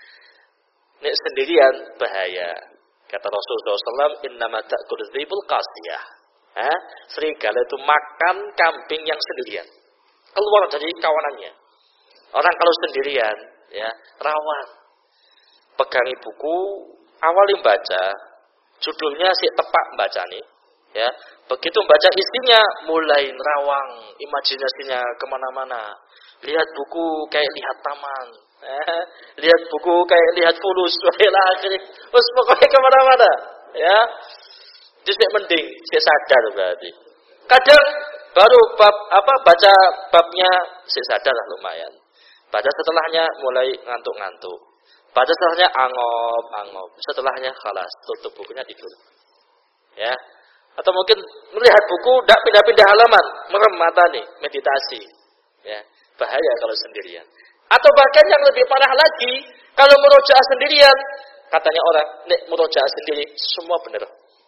nek sendirian bahaya. Kata Rasulullah shallallahu alaihi wasallam, innama ta'kul dzibul qasiyah. Hah? Serigala itu makan kambing yang sendirian. Keluar dari kawanannya. Orang kalau sendirian, ya, rawan. Pegangi buku, awali baca, judulnya si tepak baca nih, ya. Begitu baca isinya, mulai nerawang imajinasinya kemana-mana. Lihat buku kayak lihat taman, eh, lihat buku kayak lihat fulus, lah akhirnya, terus pokoknya kemana-mana, ya. Jadi mending, saya sadar berarti. Kadang baru bab apa baca babnya, saya sadar lah lumayan. Baca setelahnya mulai ngantuk-ngantuk. Baca setelahnya angop-angop. Setelahnya khalas, tutup bukunya tidur. Ya. Atau mungkin melihat buku, tidak pindah-pindah halaman, merem mata nih, meditasi. Ya, bahaya kalau sendirian. Atau bahkan yang lebih parah lagi, kalau murojaah sendirian, katanya orang, nek murojaah sendiri, semua benar.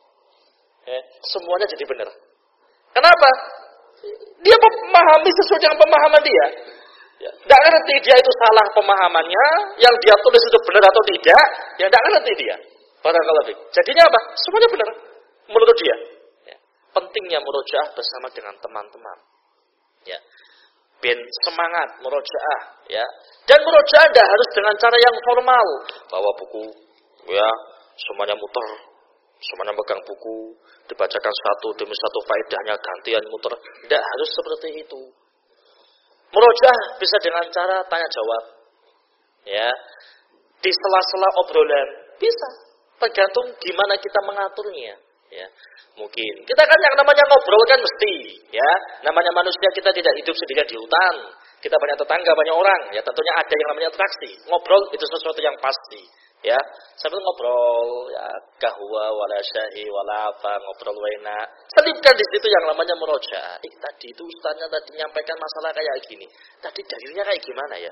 Ya, semuanya jadi benar. Kenapa? Dia memahami sesuai dengan pemahaman dia. Ya, tidak ngerti dia itu salah pemahamannya, yang dia tulis itu benar atau tidak, ya tidak ngerti dia. Barakallahu fiik. Jadinya apa? Semuanya benar menurut dia. Ya. Pentingnya murojaah bersama dengan teman-teman. Ya. Ben semangat murojaah, ya. Dan murojaah tidak harus dengan cara yang formal, bawa buku, ya, semuanya muter, semuanya pegang buku, dibacakan satu demi satu faedahnya, gantian muter. Tidak harus seperti itu. Murojaah bisa dengan cara tanya jawab, ya, di sela-sela obrolan bisa, tergantung gimana kita mengaturnya, ya. Mungkin kita kan yang namanya ngobrol kan mesti, ya, namanya manusia kita tidak hidup sendirian di hutan, kita banyak tetangga, banyak orang, ya tentunya ada yang namanya interaksi. Ngobrol itu sesuatu yang pasti, ya, sambil ngobrol, ya, kahwa wala syahi wala apa, ngobrol wena. Selipkan di situ yang namanya murojaah. Eh, tadi itu ustaznya tadi menyampaikan masalah kayak gini. Tadi dalilnya kayak gimana ya?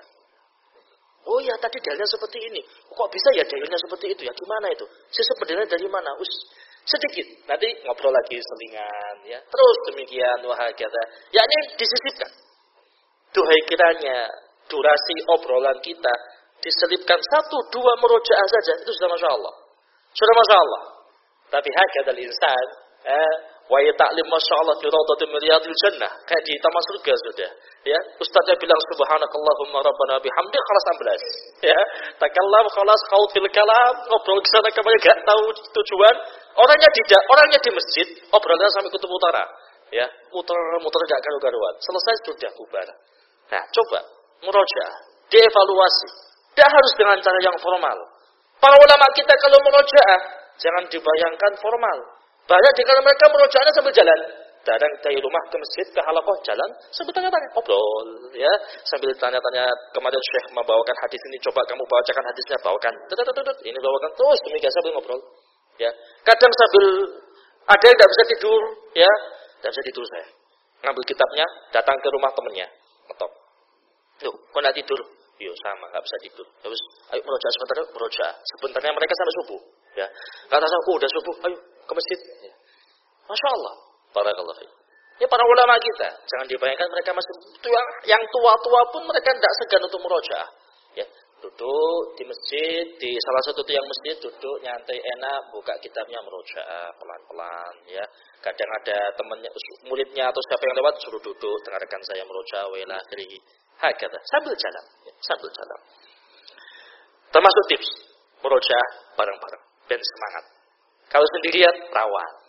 Oh ya, tadi dalilnya seperti ini. Kok bisa ya dalilnya seperti itu ya? Gimana itu? Sisi dalilnya dari mana? Us, sedikit. Nanti ngobrol lagi selingan, ya. Terus demikian wahai kata. Ya ini disisipkan. Duhai kiranya durasi obrolan kita diselipkan satu dua murojaah saja, itu sudah masya Allah, sudah masya Allah. Tapi hakadal insan, eh, wa yata'lim masya Allah fi rawdatin min riyadil jannah, kayak di taman surga sudah. Ya, ustaznya bilang subhanakallahumma rabbana bihamdi, khalas ambelas. Ya, takallam khalas khaut fil kalam, ngobrol ke sana kemana enggak tahu tujuan. Orangnya tidak, orangnya di masjid, obrolannya sampai kutub utara. Ya, muter-muter enggak karu-karuan. Selesai sudah bubar. Nah, coba murojaah, dievaluasi. Tidak harus dengan cara yang formal. Para ulama kita kalau murojaah, jangan dibayangkan formal. Banyak di kalangan mereka murojaahnya sambil jalan. Kadang dari rumah ke masjid, ke halakoh, jalan, sambil tanya-tanya, ngobrol, ya, sambil tanya-tanya, kemarin Syekh membawakan hadis ini, coba kamu bacakan hadisnya, bawakan, tetep-tetep, ini bawakan, terus demikian sambil ngobrol, ya. Kadang sambil, ada yang tidak bisa tidur, ya, tidak bisa tidur saya. Ngambil kitabnya, datang ke rumah temannya, ngetop. Loh, kok tidak tidur? Yo sama, nggak bisa tidur. Terus, ayo murojaah sebentar, murojaah. Sebentarnya mereka sampai subuh, ya. Kata saya, oh udah subuh, ayo ke masjid. Ya. Masya Allah. Barakallahu fiik. Ya para ulama kita, jangan dibayangkan mereka masih tua, yang tua-tua pun mereka tidak segan untuk murojaah. Ya, duduk di masjid, di salah satu tiang masjid, duduk nyantai enak, buka kitabnya murojaah pelan-pelan. Ya, kadang ada temannya, muridnya atau siapa yang lewat suruh duduk, dengarkan saya murojaah wala akhirih. Hakata, sambil jalan, ya, sambil jalan. Termasuk tips murojaah bareng-bareng, ben semangat. Kalau sendirian rawan.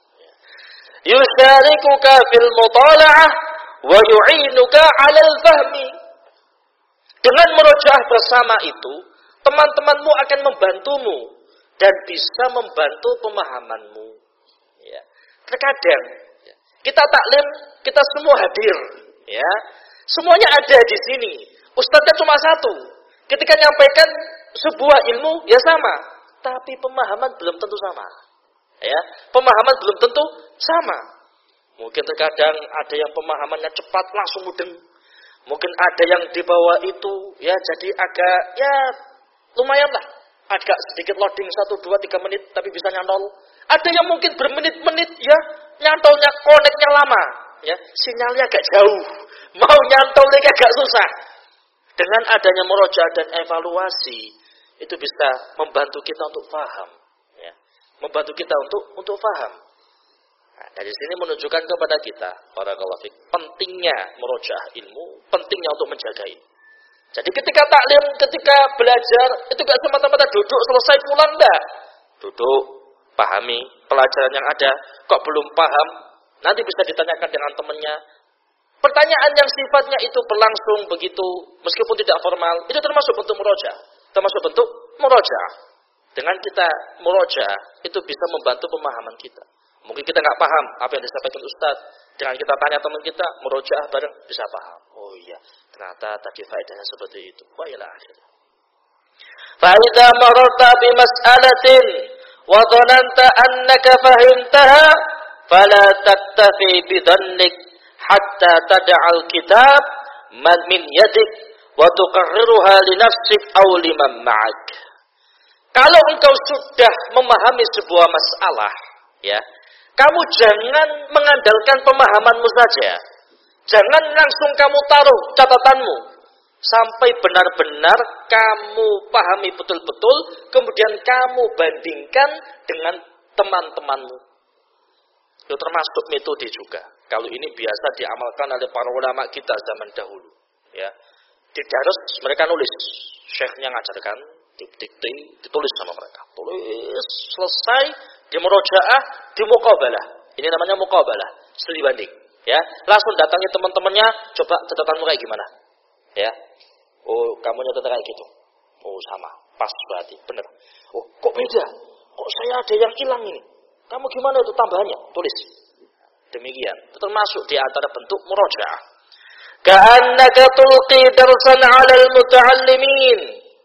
Yusyarikuka fil mutala'ah wa yu'inuka 'alal fahmi. Dengan murojaah bersama itu, teman-temanmu akan membantumu dan bisa membantu pemahamanmu. Ya. Terkadang ya, kita taklim, kita semua hadir, ya. Semuanya ada di sini. Ustadznya cuma satu. Ketika nyampaikan sebuah ilmu ya sama, tapi pemahaman belum tentu sama. Ya, pemahaman belum tentu sama. Mungkin terkadang ada yang pemahamannya cepat langsung mudeng. Mungkin ada yang di bawah itu ya jadi agak ya lumayan lah, agak sedikit loading satu dua tiga menit tapi bisa nyantol. Ada yang mungkin bermenit-menit ya nyantolnya koneknya lama, ya sinyalnya agak jauh, mau nyantolnya agak susah. Dengan adanya murojaah dan evaluasi itu bisa membantu kita untuk paham. Membantu kita untuk untuk faham. Nah, dari sini menunjukkan kepada kita, para kalafik, pentingnya murojaah ilmu, pentingnya untuk menjaga ilmu. Jadi ketika taklim, ketika belajar, itu gak semata-mata duduk selesai pulang, enggak. Duduk, pahami pelajaran yang ada. Kok belum paham, nanti bisa ditanyakan dengan temannya. Pertanyaan yang sifatnya itu berlangsung begitu, meskipun tidak formal, itu termasuk bentuk murojaah. Termasuk bentuk murojaah. Dengan kita murojaah, itu bisa membantu pemahaman kita. Mungkin kita nggak paham apa yang disampaikan Ustaz. Dengan kita tanya teman kita, murojaah bareng bisa paham. Oh iya, ternyata tadi faedahnya seperti itu. Wa ila akhir. Fa idza mararta bi mas'alatin wa dhananta annaka fahimtaha fala taktafi bi dhannik hatta tad'al kitab man min yadik wa tuqarriruha li nafsik aw liman ma'ak. Kalau engkau sudah memahami sebuah masalah, ya, kamu jangan mengandalkan pemahamanmu saja. Jangan langsung kamu taruh catatanmu sampai benar-benar kamu pahami betul-betul, kemudian kamu bandingkan dengan teman-temanmu. Itu termasuk metode juga. Kalau ini biasa diamalkan oleh para ulama kita zaman dahulu, ya. Di darus mereka nulis, syekhnya ngajarkan, dikte, ditulis sama mereka. Tulis, selesai, di murojaah, di muqabalah. Ini namanya muqabalah, studi banding. Ya, langsung datangi teman-temannya, coba catatanmu kayak gimana? Ya, oh kamu nyatet kayak gitu. Oh sama, pas berarti, benar. Oh kok beda? Kok saya ada yang hilang ini? Kamu gimana itu tambahannya? Tulis. Demikian, itu termasuk di antara bentuk murojaah. Ka'annaka tulqi darsan 'alal muta'allimin.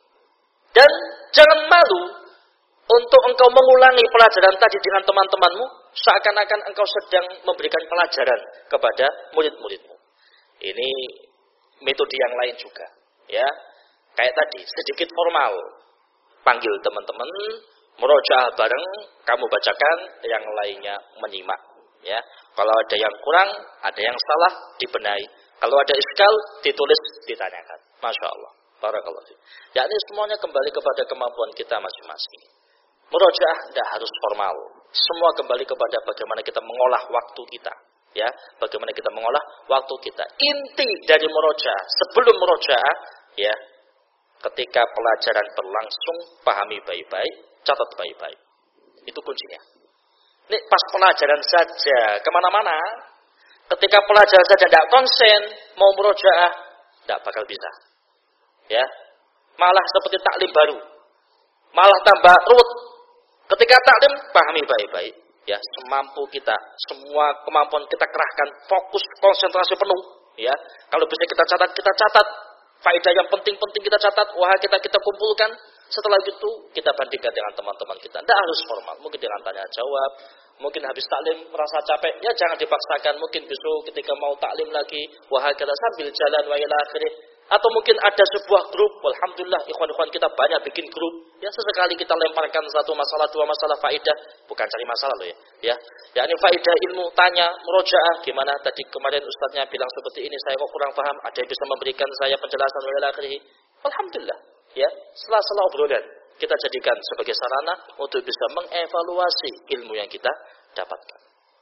Dan jangan malu untuk engkau mengulangi pelajaran tadi dengan teman-temanmu, seakan-akan engkau sedang memberikan pelajaran kepada murid-muridmu. Ini metode yang lain juga, ya. Kayak tadi, sedikit formal. Panggil teman-teman, murojaah bareng, kamu bacakan, yang lainnya menyimak, ya. Kalau ada yang kurang, ada yang salah, dibenahi. Kalau ada iskal, ditulis, ditanyakan. Masya Allah. Barakallahu fiik. Ya, ini semuanya kembali kepada kemampuan kita masing-masing. Murojaah tidak harus formal. Semua kembali kepada bagaimana kita mengolah waktu kita, ya. Bagaimana kita mengolah waktu kita. Inti dari murojaah, sebelum murojaah, ya, ketika pelajaran berlangsung, pahami baik-baik, catat baik-baik. Itu kuncinya. Ini pas pelajaran saja, kemana-mana. Ketika pelajaran saja tidak konsen, mau murojaah, tidak bakal bisa. Ya, malah seperti taklim baru, malah tambah ruwet. Ketika taklim, pahami baik-baik, ya, semampu kita, semua kemampuan kita kerahkan, fokus, konsentrasi penuh, ya. Kalau bisa kita catat, kita catat, faedah yang penting-penting kita catat, wah kita kita kumpulkan. Setelah itu kita bandingkan dengan teman-teman kita. Tidak harus formal, mungkin dengan tanya jawab, mungkin habis taklim merasa capek, ya jangan dipaksakan. Mungkin besok ketika mau taklim lagi, wah kita sambil jalan wa ila akhirih. Atau mungkin ada sebuah grup, alhamdulillah ikhwan-ikhwan kita banyak bikin grup, ya sesekali kita lemparkan satu masalah, dua masalah faedah, bukan cari masalah loh ya, ya, ya ini faedah ilmu, tanya, murojaah, gimana tadi kemarin ustadznya bilang seperti ini, saya kok kurang paham, ada yang bisa memberikan saya penjelasan, wa ila akhirih. Alhamdulillah, ya, setelah-setelah obrolan kita jadikan sebagai sarana untuk bisa mengevaluasi ilmu yang kita dapatkan.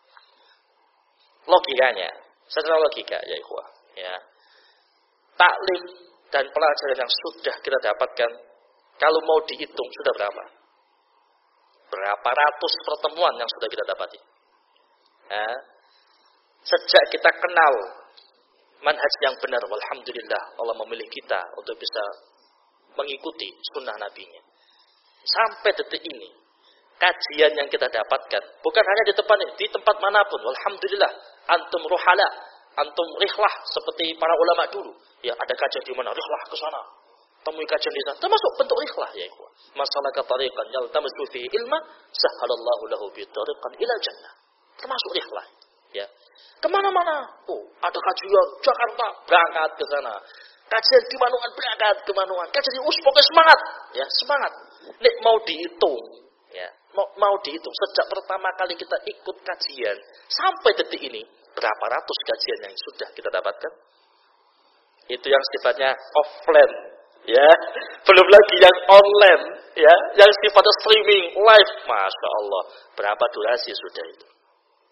Logikanya, secara logika ya ikhwah, ya. Taklim dan pelajaran yang sudah kita dapatkan, kalau mau dihitung sudah berapa? Berapa ratus pertemuan yang sudah kita dapati? Ya. Sejak kita kenal manhaj yang benar, walhamdulillah Allah memilih kita untuk bisa mengikuti sunnah nabinya. Sampai detik ini, kajian yang kita dapatkan bukan hanya di tempat di tempat manapun, walhamdulillah antum ruhala, antum rihlah seperti para ulama dulu. Ya, ada kajian di mana, rihlah ke sana. Temui kajian di sana. Termasuk bentuk rihlah ya ikhwah. Masalah tariqan yaltamisu fihi ilma, sahhalallahu lahu bi tariqan ila jannah. Termasuk rihlah. Ya. Kemana-mana. Oh, ada kajian Jakarta, berangkat ke sana. Kajian di Manungan, berangkat ke Manungan. Kajian di Us, pokoknya semangat. Ya, semangat. Nek mau dihitung, ya, mau, mau dihitung sejak pertama kali kita ikut kajian sampai detik ini, berapa ratus kajian yang sudah kita dapatkan? Itu yang sifatnya offline, ya. Belum lagi yang online, ya, yang sifatnya streaming live. Masya Allah, berapa durasi sudah itu?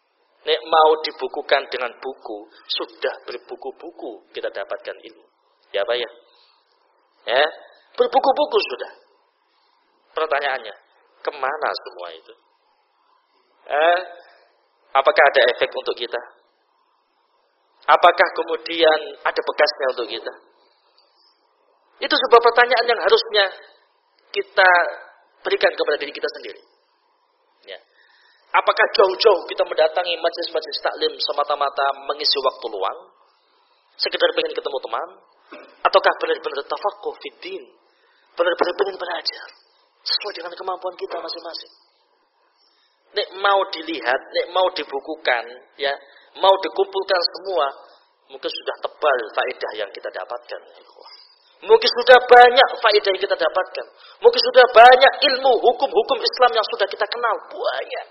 Nek mau dibukukan dengan buku, sudah berbuku-buku kita dapatkan ilmu. Ya Pak ya? Ya, berbuku-buku sudah. Pertanyaannya, kemana semua itu? Eh, apakah ada efek untuk kita? Apakah kemudian ada bekasnya untuk kita? Itu sebuah pertanyaan yang harusnya kita berikan kepada diri kita sendiri. Ya. Apakah jauh-jauh kita mendatangi majelis-majelis taklim semata-mata mengisi waktu luang, sekedar pengen ketemu teman, ataukah benar-benar tafaqquh fid din, benar-benar pengen belajar sesuai dengan kemampuan kita masing-masing? Nek mau dilihat, nek mau dibukukan, ya, mau dikumpulkan semua, mungkin sudah tebal faedah yang kita dapatkan. Mungkin sudah banyak faedah yang kita dapatkan. Mungkin sudah banyak ilmu hukum-hukum Islam yang sudah kita kenal. Banyak.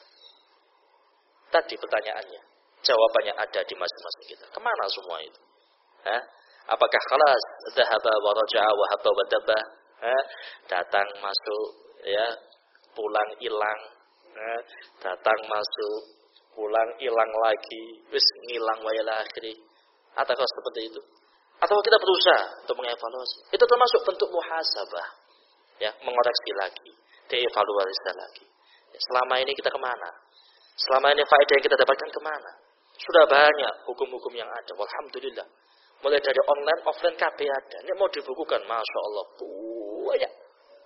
Tadi pertanyaannya, jawabannya ada di masing-masing kita. Kemana semua itu? Hah? Apakah khalas dhahaba wa raja'a wa habba wa dabba? Hah? Datang masuk, ya, pulang hilang. Hah? Datang masuk, pulang hilang lagi, wis ngilang wa ila akhiri. Ataukah seperti itu? Atau kita berusaha untuk mengevaluasi? Itu termasuk bentuk muhasabah, ya, mengoreksi lagi, dievaluasi lagi. Ya, selama ini kita kemana? Selama ini faedah yang kita dapatkan kemana? Sudah banyak hukum-hukum yang ada. Alhamdulillah. Mulai dari online, offline, K B ada. Ini mau dibukukan, masya Allah, banyak,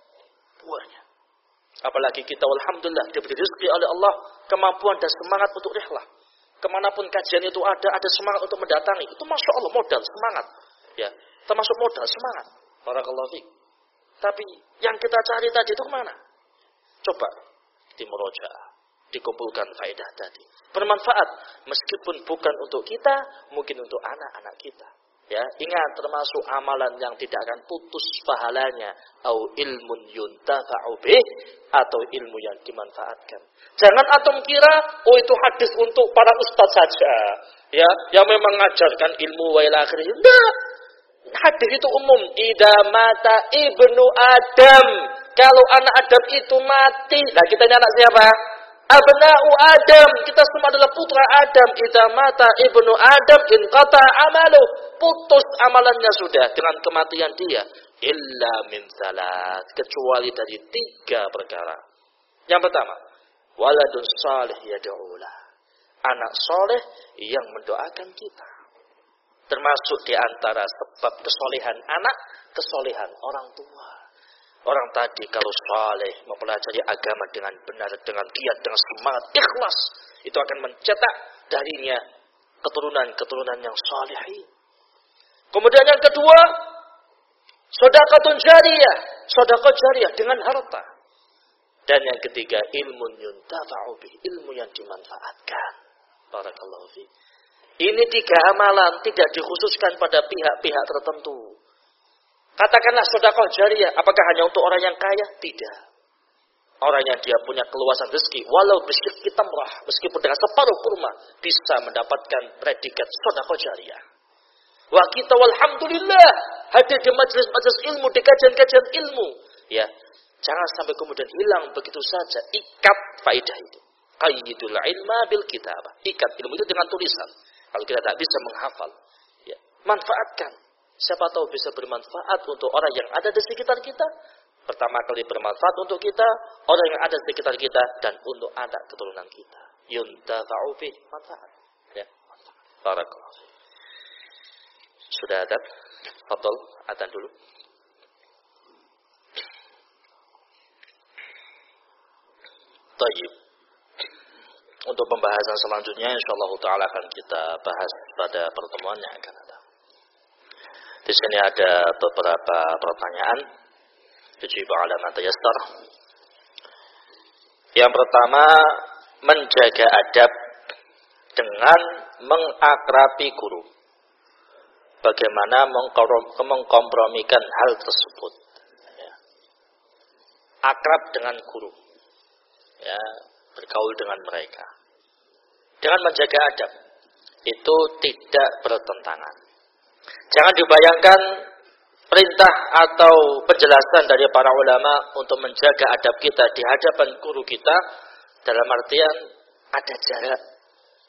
banyak. Apalagi kita, alhamdulillah, diberi rezeki oleh Allah kemampuan dan semangat untuk rihlah. Kemanapun kajian itu ada, ada semangat untuk mendatangi. Itu masya Allah modal semangat, ya, termasuk modal semangat. Barakallahu fiik. Tapi yang kita cari tadi itu kemana? Coba di murojaah, dikumpulkan faedah tadi. Bermanfaat, meskipun bukan untuk kita, mungkin untuk anak-anak kita. Ya, ingat termasuk amalan yang tidak akan putus pahalanya, au ilmun yuntafa'u bih, atau ilmu yang dimanfaatkan. Jangan antum kira, oh itu hadis untuk para ustaz saja, ya, yang memang mengajarkan ilmu wa ila akhirih. Enggak. Hadis itu umum. Idza mata ibnu Adam, kalau anak Adam itu mati, nah kita ini anak siapa? Abna'u Adam, kita semua adalah putra Adam. Idza mata ibnu Adam inqata amalu, putus amalannya sudah dengan kematian dia. Illa min salat, kecuali dari tiga perkara. Yang pertama, waladun salih yad'ulah, anak soleh yang mendoakan kita. Termasuk di antara sebab kesolehan anak, kesolehan orang tua. Orang tadi kalau saleh, mempelajari agama dengan benar, dengan giat, dengan semangat, ikhlas, itu akan mencetak darinya keturunan-keturunan yang salihin. Kemudian yang kedua, sedekahun jariyah, sedekah jariyah dengan harta. Dan yang ketiga, ilmun yuntafa'u bih, ilmu yang dimanfaatkan. Barakallahu fiik. Ini tiga amalan tidak dikhususkan pada pihak-pihak tertentu. Katakanlah sedekah jariyah, apakah hanya untuk orang yang kaya? Tidak. Orang yang dia punya keluasan rezeki, walau bisyikki tamrah, meskipun dengan separuh kurma, bisa mendapatkan predikat sedekah jariyah. Wa kita walhamdulillah hadir di majelis-majelis ilmu, di kajian-kajian ilmu. Ya, jangan sampai kemudian hilang begitu saja. Ikat faedah itu. Qayyidul ilma bil kitabah. Ikat ilmu itu dengan tulisan. Kalau kita tak bisa menghafal, ya, manfaatkan. Siapa tahu bisa bermanfaat untuk orang yang ada di sekitar kita. Pertama kali bermanfaat untuk kita, orang yang ada di sekitar kita, dan untuk anak keturunan kita. Yuntafa'u bih, manfaat. Ya, manfaat. Barakallahu. Sudah ada? Fadhol, adzan dulu. Tayyib. Untuk pembahasan selanjutnya insyaallah taala akan kita bahas pada pertemuan yang akan datang. Di sini ada beberapa pertanyaan. Tujibu ala ma tayassar. Yang pertama, menjaga adab dengan mengakrabi guru. Bagaimana mengkompromikan hal tersebut? Ya. Akrab dengan guru, ya, bergaul dengan mereka, dengan menjaga adab, itu tidak bertentangan. Jangan dibayangkan perintah atau penjelasan dari para ulama untuk menjaga adab kita di hadapan guru kita dalam artian ada jarak,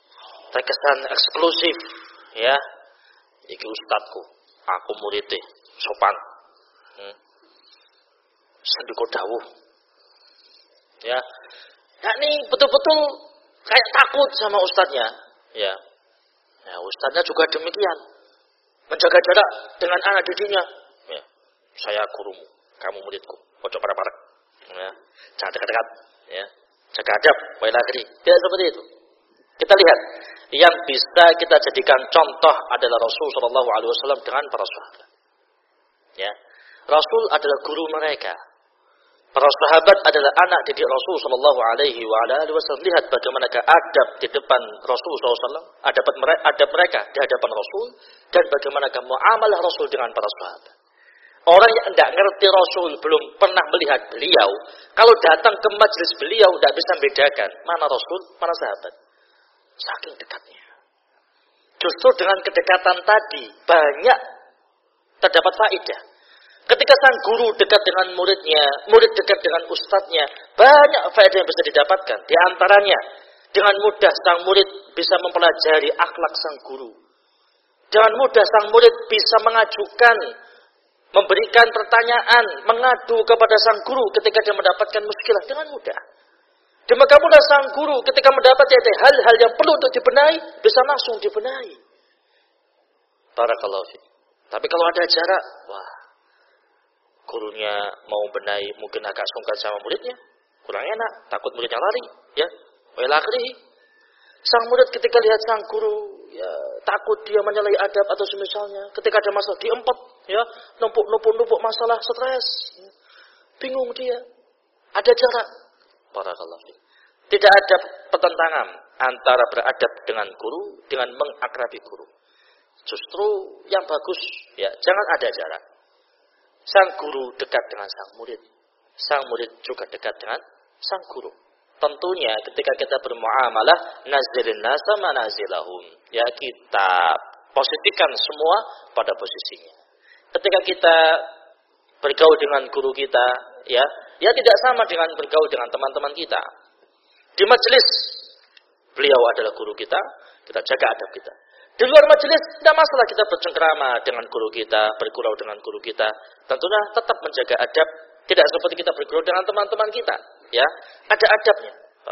terkesan eksklusif, ya. Iki ustadku, aku muridnya, sopan. Hmm. Sendiko dawuh. Ya. Nah, ini betul-betul kayak takut sama ustadznya, ya. Ya, ustadznya juga demikian. Menjaga jarak dengan anak didiknya. Ya. Saya gurumu, kamu muridku. Ojo parek-parek. Ya. Jangan dekat-dekat, ya. Jaga adab, wa ila akhirih. Tidak seperti itu. Kita lihat, yang bisa kita jadikan contoh adalah Rasul sallallahu alaihi wasallam dengan para sahabat. Ya. Rasul adalah guru mereka. Para sahabat adalah anak didik Rasul sallallahu alaihi wasallam. Lihat bagaimana adab di depan Rasul sallallahu alaihi wasallam, adab mereka, adab mereka di hadapan Rasul, dan bagaimana muamalah Rasul dengan para sahabat. Orang yang tidak ngerti Rasul, belum pernah melihat beliau, kalau datang ke majelis beliau tidak bisa membedakan mana Rasul, mana sahabat. Saking dekatnya. Justru dengan kedekatan tadi banyak terdapat faedah. Ketika sang guru dekat dengan muridnya, murid dekat dengan ustadznya, banyak faedah yang bisa didapatkan. Di antaranya, dengan mudah sang murid bisa mempelajari akhlak sang guru. Dengan mudah sang murid bisa mengajukan, memberikan pertanyaan, mengadu kepada sang guru ketika dia mendapatkan muskilah dengan mudah. Demikian pula sang guru ketika mendapatkan hal-hal yang perlu untuk dibenahi, bisa langsung dibenahi. Barakallahu fiik. Tapi kalau ada jarak, wah, gurunya mau benahi mungkin agak sungkan sama muridnya, kurang enak, takut muridnya lari, ya. Wa ila akhirih. Sang murid ketika lihat sang guru, ya, takut dia menyalahi adab atau semisalnya. Ketika ada masalah diempet, ya, numpuk-numpuk-numpuk masalah, stres, ya. Bingung dia. Ada jarak. Barakallahu fiik. Tidak ada pertentangan antara beradab dengan guru dengan mengakrabi guru. Justru yang bagus, ya, jangan ada jarak. Sang guru dekat dengan sang murid. Sang murid juga dekat dengan sang guru. Tentunya ketika kita bermuamalah, nazilin nasa manazilahum. Ya, kita posisikan semua pada posisinya. Ketika kita bergaul dengan guru kita, ya, ya tidak sama dengan bergaul dengan teman-teman kita. Di majelis, beliau adalah guru kita, kita jaga adab kita. Di luar majelis, tidak masalah kita bercengkerama dengan guru kita, bergurau dengan guru kita. Tentunya tetap menjaga adab, tidak seperti kita bergurau dengan teman-teman kita. Ya, ada adabnya.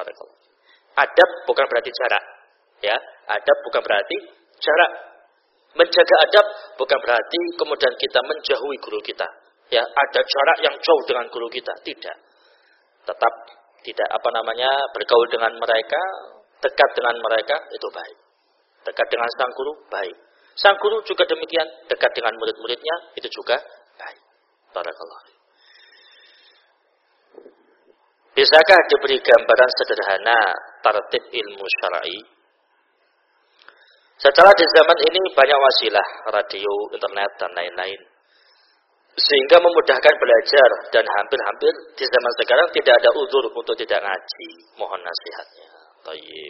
Adab bukan berarti jarak. Ya, adab bukan berarti jarak. Menjaga adab bukan berarti kemudian kita menjauhi guru kita. Ya, ada jarak yang jauh dengan guru kita. Tidak. Tetap tidak apa namanya bergaul dengan mereka, dekat dengan mereka, itu baik. Dekat dengan sang guru, baik. Sang guru juga demikian, dekat dengan murid-muridnya, itu juga baik. Barakallah. Bisakah diberi gambaran sederhana tertib ilmu syar'i? Secara di zaman ini banyak wasilah, radio, internet, dan lain-lain. Sehingga memudahkan belajar, dan hampir-hampir di zaman sekarang tidak ada uzur untuk tidak ngaji. Mohon nasihatnya. Tayyib.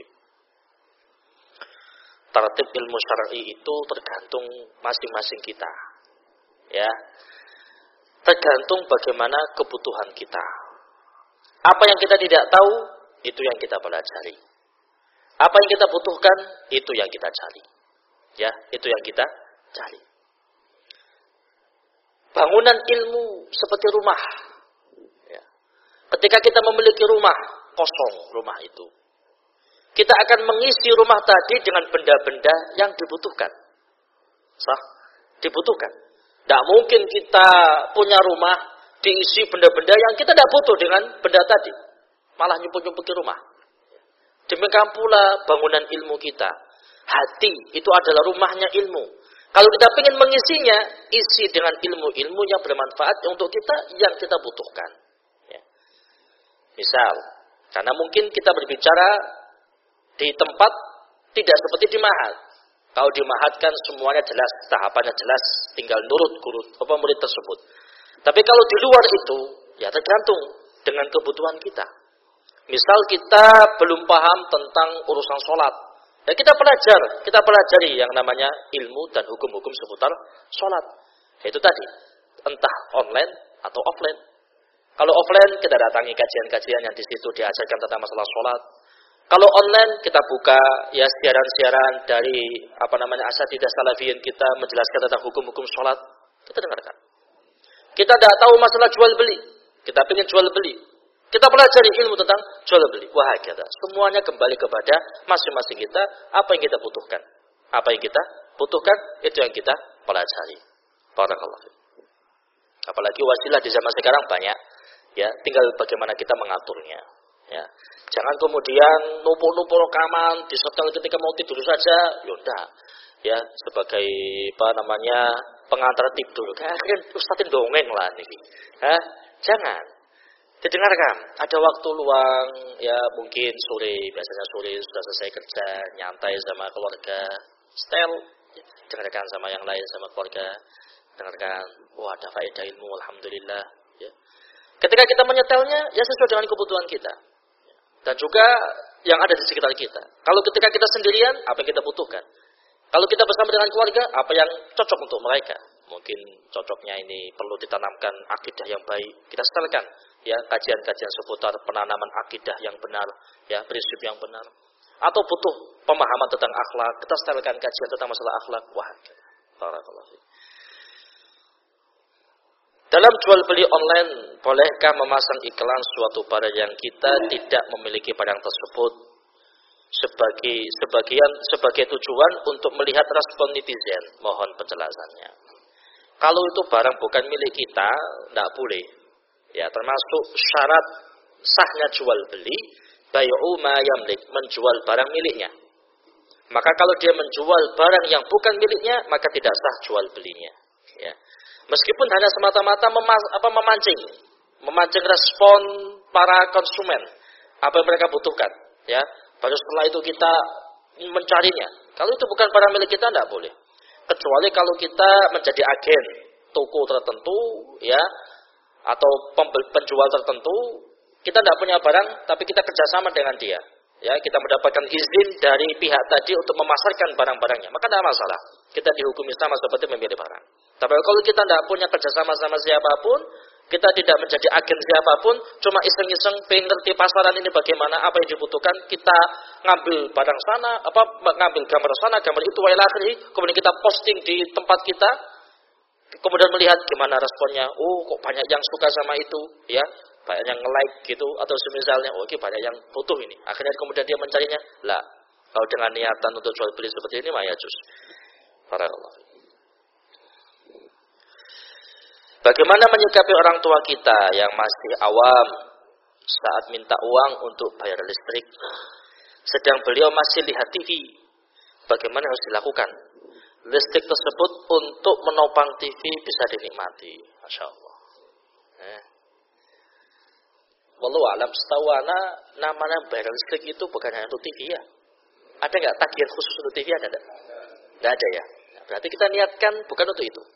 Tertib ilmu syar'i itu tergantung masing-masing kita. Ya. Tergantung bagaimana kebutuhan kita. Apa yang kita tidak tahu, itu yang kita pelajari. Apa yang kita butuhkan, itu yang kita cari. Ya, itu yang kita cari. Bangunan ilmu seperti rumah. Ya. Ketika kita memiliki rumah, kosong rumah itu. Kita akan mengisi rumah tadi dengan benda-benda yang dibutuhkan. Sah? Dibutuhkan. Tidak mungkin kita punya rumah, diisi benda-benda yang kita tidak butuh dengan benda tadi. Malah nyumpuk-nyumpuki rumah. Demikian pula bangunan ilmu kita. Hati itu adalah rumahnya ilmu. Kalau kita ingin mengisinya, isi dengan ilmu-ilmu yang bermanfaat untuk kita, yang kita butuhkan. Ya. Misal, karena mungkin kita berbicara di tempat tidak seperti di mahat. Kalau di mahat kan semuanya jelas, tahapannya jelas, tinggal nurut guru apa murid tersebut. Tapi kalau di luar itu, ya tergantung dengan kebutuhan kita. Misal kita belum paham tentang urusan sholat, ya kita belajar, kita pelajari yang namanya ilmu dan hukum-hukum seputar sholat. Itu tadi, entah online atau offline. Kalau offline kita datangi kajian-kajian yang di situ diajarkan tentang masalah sholat. Kalau online kita buka ya siaran-siaran dari apa namanya asatidzah salafiyin kita menjelaskan tentang hukum-hukum sholat, kita dengarkan. Kita tidak tahu masalah jual beli, kita ingin jual beli, kita pelajari ilmu tentang jual beli. Wah, kita semuanya kembali kepada masing-masing kita, apa yang kita butuhkan, apa yang kita butuhkan itu yang kita pelajari. Barakallahu. Apalagi wasilah di zaman sekarang banyak, ya tinggal bagaimana kita mengaturnya. Ya, jangan kemudian numpuk-numpuk rekaman disetel ketika mau tidur saja, yaudah. Ya, sebagai apa namanya pengantar tidur. Kayak ustadzin dongeng lah nih. Hah? Jangan. Didengarkan. Ada waktu luang, ya mungkin sore, biasanya sore sudah selesai kerja, nyantai sama keluarga, setel, dengarkan sama yang lain sama keluarga, dengarkan. Wah, ada faedah ilmu, alhamdulillah. Ya. Ketika kita menyetelnya, ya sesuai dengan kebutuhan kita. Dan juga yang ada di sekitar kita. Kalau ketika kita sendirian, apa yang kita butuhkan? Kalau kita bersama dengan keluarga, apa yang cocok untuk mereka? Mungkin cocoknya ini perlu ditanamkan akidah yang baik. Kita setelkan ya kajian-kajian seputar penanaman akidah yang benar, ya prinsip yang benar. Atau butuh pemahaman tentang akhlak, kita setelkan kajian tentang masalah akhlak. Wah, barakallahu fiik. Dalam jual beli online, bolehkah memasang iklan suatu barang yang kita tidak memiliki barang tersebut sebagai sebagian sebagai tujuan untuk melihat respon netizen? Mohon penjelasannya. Kalau itu barang bukan milik kita, tidak boleh. Ya, termasuk syarat sahnya jual beli, bai'u ma yamlik, menjual barang miliknya. Maka kalau dia menjual barang yang bukan miliknya, maka tidak sah jual belinya. Ya. Meskipun hanya semata-mata memas, apa, memancing, memancing respon para konsumen, apa yang mereka butuhkan, ya. Baru setelah itu kita mencarinya. Kalau itu bukan barang milik kita, tidak boleh. Kecuali kalau kita menjadi agen toko tertentu, ya, atau penjual tertentu, kita tidak punya barang, tapi kita kerjasama dengan dia. Ya, kita mendapatkan izin dari pihak tadi untuk memasarkan barang-barangnya, maka tidak masalah. Kita dihukumi sama seperti memilih barang. Tapi kalau kita tidak punya kerjasama sama siapapun, kita tidak menjadi agen siapapun, cuma iseng-iseng pengen ngerti pasaran ini bagaimana, apa yang dibutuhkan, kita ngambil barang sana, apa ngambil gambar sana, gambar itu, wa ila akhirih, kemudian kita posting di tempat kita, kemudian melihat gimana responnya. Oh, kok banyak yang suka sama itu, ya. Banyak yang nge-like gitu, atau semisalnya, oh, okay, banyak yang butuh ini. Akhirnya kemudian dia mencarinya. Lah, kalau dengan niatan untuk jual beli seperti ini, mah ya jus. Barakallahu. Bagaimana menyikapi orang tua kita yang masih awam saat minta uang untuk bayar listrik, sedang beliau masih lihat T V? Bagaimana harus dilakukan? Listrik tersebut untuk menopang T V bisa dinikmati. Masya Allah. Eh. Wallahu a'lam, setahu ana namanya bayar listrik itu bukan hanya untuk T V ya. Ada nggak tagihan khusus untuk T V? Ada nggak? Nggak ada ya. Berarti kita niatkan bukan untuk itu.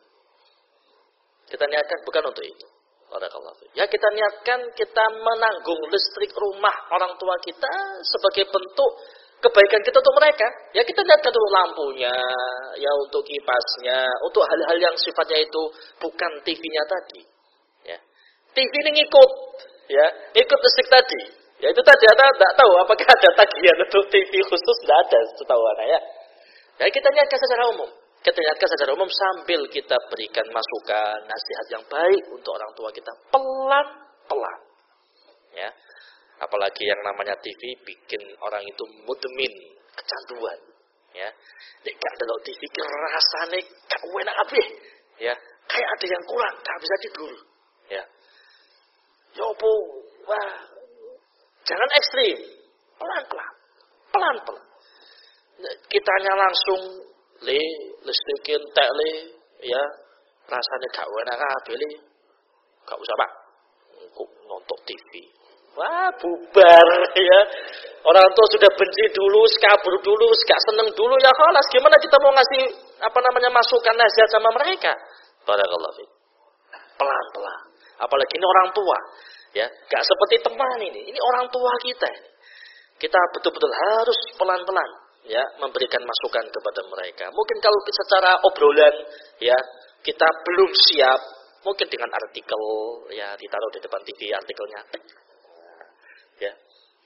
Kita niatkan bukan untuk itu. Ya, kita niatkan kita menanggung listrik rumah orang tua kita sebagai bentuk kebaikan kita untuk mereka. Ya, kita niatkan untuk lampunya, ya untuk kipasnya, untuk hal-hal yang sifatnya itu bukan T V-nya tadi. Ya. T V ini ngikut, ya, ikut listrik tadi. Ya, itu tadi Anda tidak tahu apakah ada tagihan untuk T V khusus, tidak ada setahu Anda ya. Ya, kita niatkan secara umum. Kita niatkan secara umum sambil kita berikan masukan, nasihat yang baik untuk orang tua kita pelan-pelan. Ya. Apalagi yang namanya T V bikin orang itu mudmin, kecanduan. Ya. Nek gak delok T V rasane gak enak kabeh. Ya. Kayak ada yang kurang, gak bisa tidur. Ya. Ya opo? Wah. Jangan ekstrim. Pelan-pelan. Pelan-pelan. Kitanya langsung le listrikin tek le ya rasanya gak enak kabeh le gak usah Pak kok nonton T V wah bubar ya orang tua sudah benci dulu kabur dulu gak seneng dulu ya khalas gimana kita mau ngasih apa namanya masukan nasihat sama mereka. Barakallahu fiik. Pelan-pelan apalagi ini orang tua ya gak seperti teman ini ini orang tua kita ini. Kita betul-betul harus pelan-pelan ya memberikan masukan kepada mereka. Mungkin kalau secara obrolan ya kita belum siap, mungkin dengan artikel ya ditaruh di depan T V artikelnya. Ya.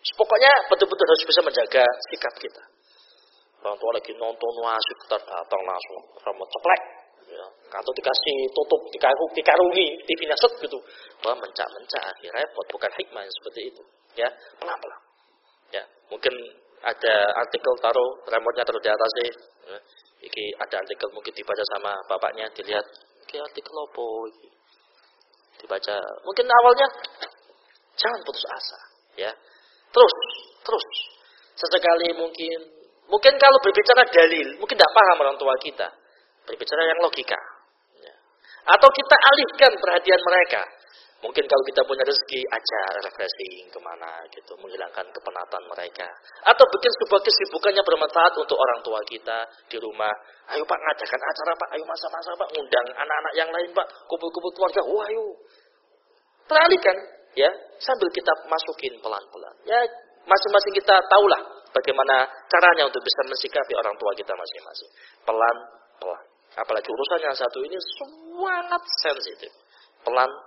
Pokoknya betul-betul harus bisa menjaga sikap kita. Orang tua lagi nonton wasik kita datang langsung rambut ceplek, ya. Atau dikasih tutup, dikarung, dikarungi, T V-nya set gitu. Wah mencak-mencak, akhirnya repot. Bukan hikmah yang seperti itu. Ya, pelan-pelan. Ya, mungkin ada artikel taruh remote-nya taruh di atas sih. Ya. Iki ada artikel mungkin dibaca sama bapaknya, dilihat, iki artikel apa iki? Dibaca. Mungkin awalnya jangan putus asa, ya. Terus, terus. Sesekali mungkin, mungkin kalau berbicara dalil, mungkin tidak paham orang tua kita. Berbicara yang logika. Ya. Atau kita alihkan perhatian mereka. Mungkin kalau kita punya rezeki, ajar refreshing kemana gitu, menghilangkan kepenatan mereka. Atau bikin sebuah kesibukannya bermanfaat untuk orang tua kita di rumah. Ayo Pak, ngadakan acara Pak, ayo masak-masak Pak, ngundang anak-anak yang lain Pak, kumpul-kumpul keluarga. Wah ayo. Teralihkan, ya, sambil kita masukin pelan-pelan. Ya, masing-masing kita tahulah bagaimana caranya untuk bisa mensikapi orang tua kita masing-masing. Pelan-pelan. Apalagi urusan yang satu ini sangat sensitif. Pelan-pelan.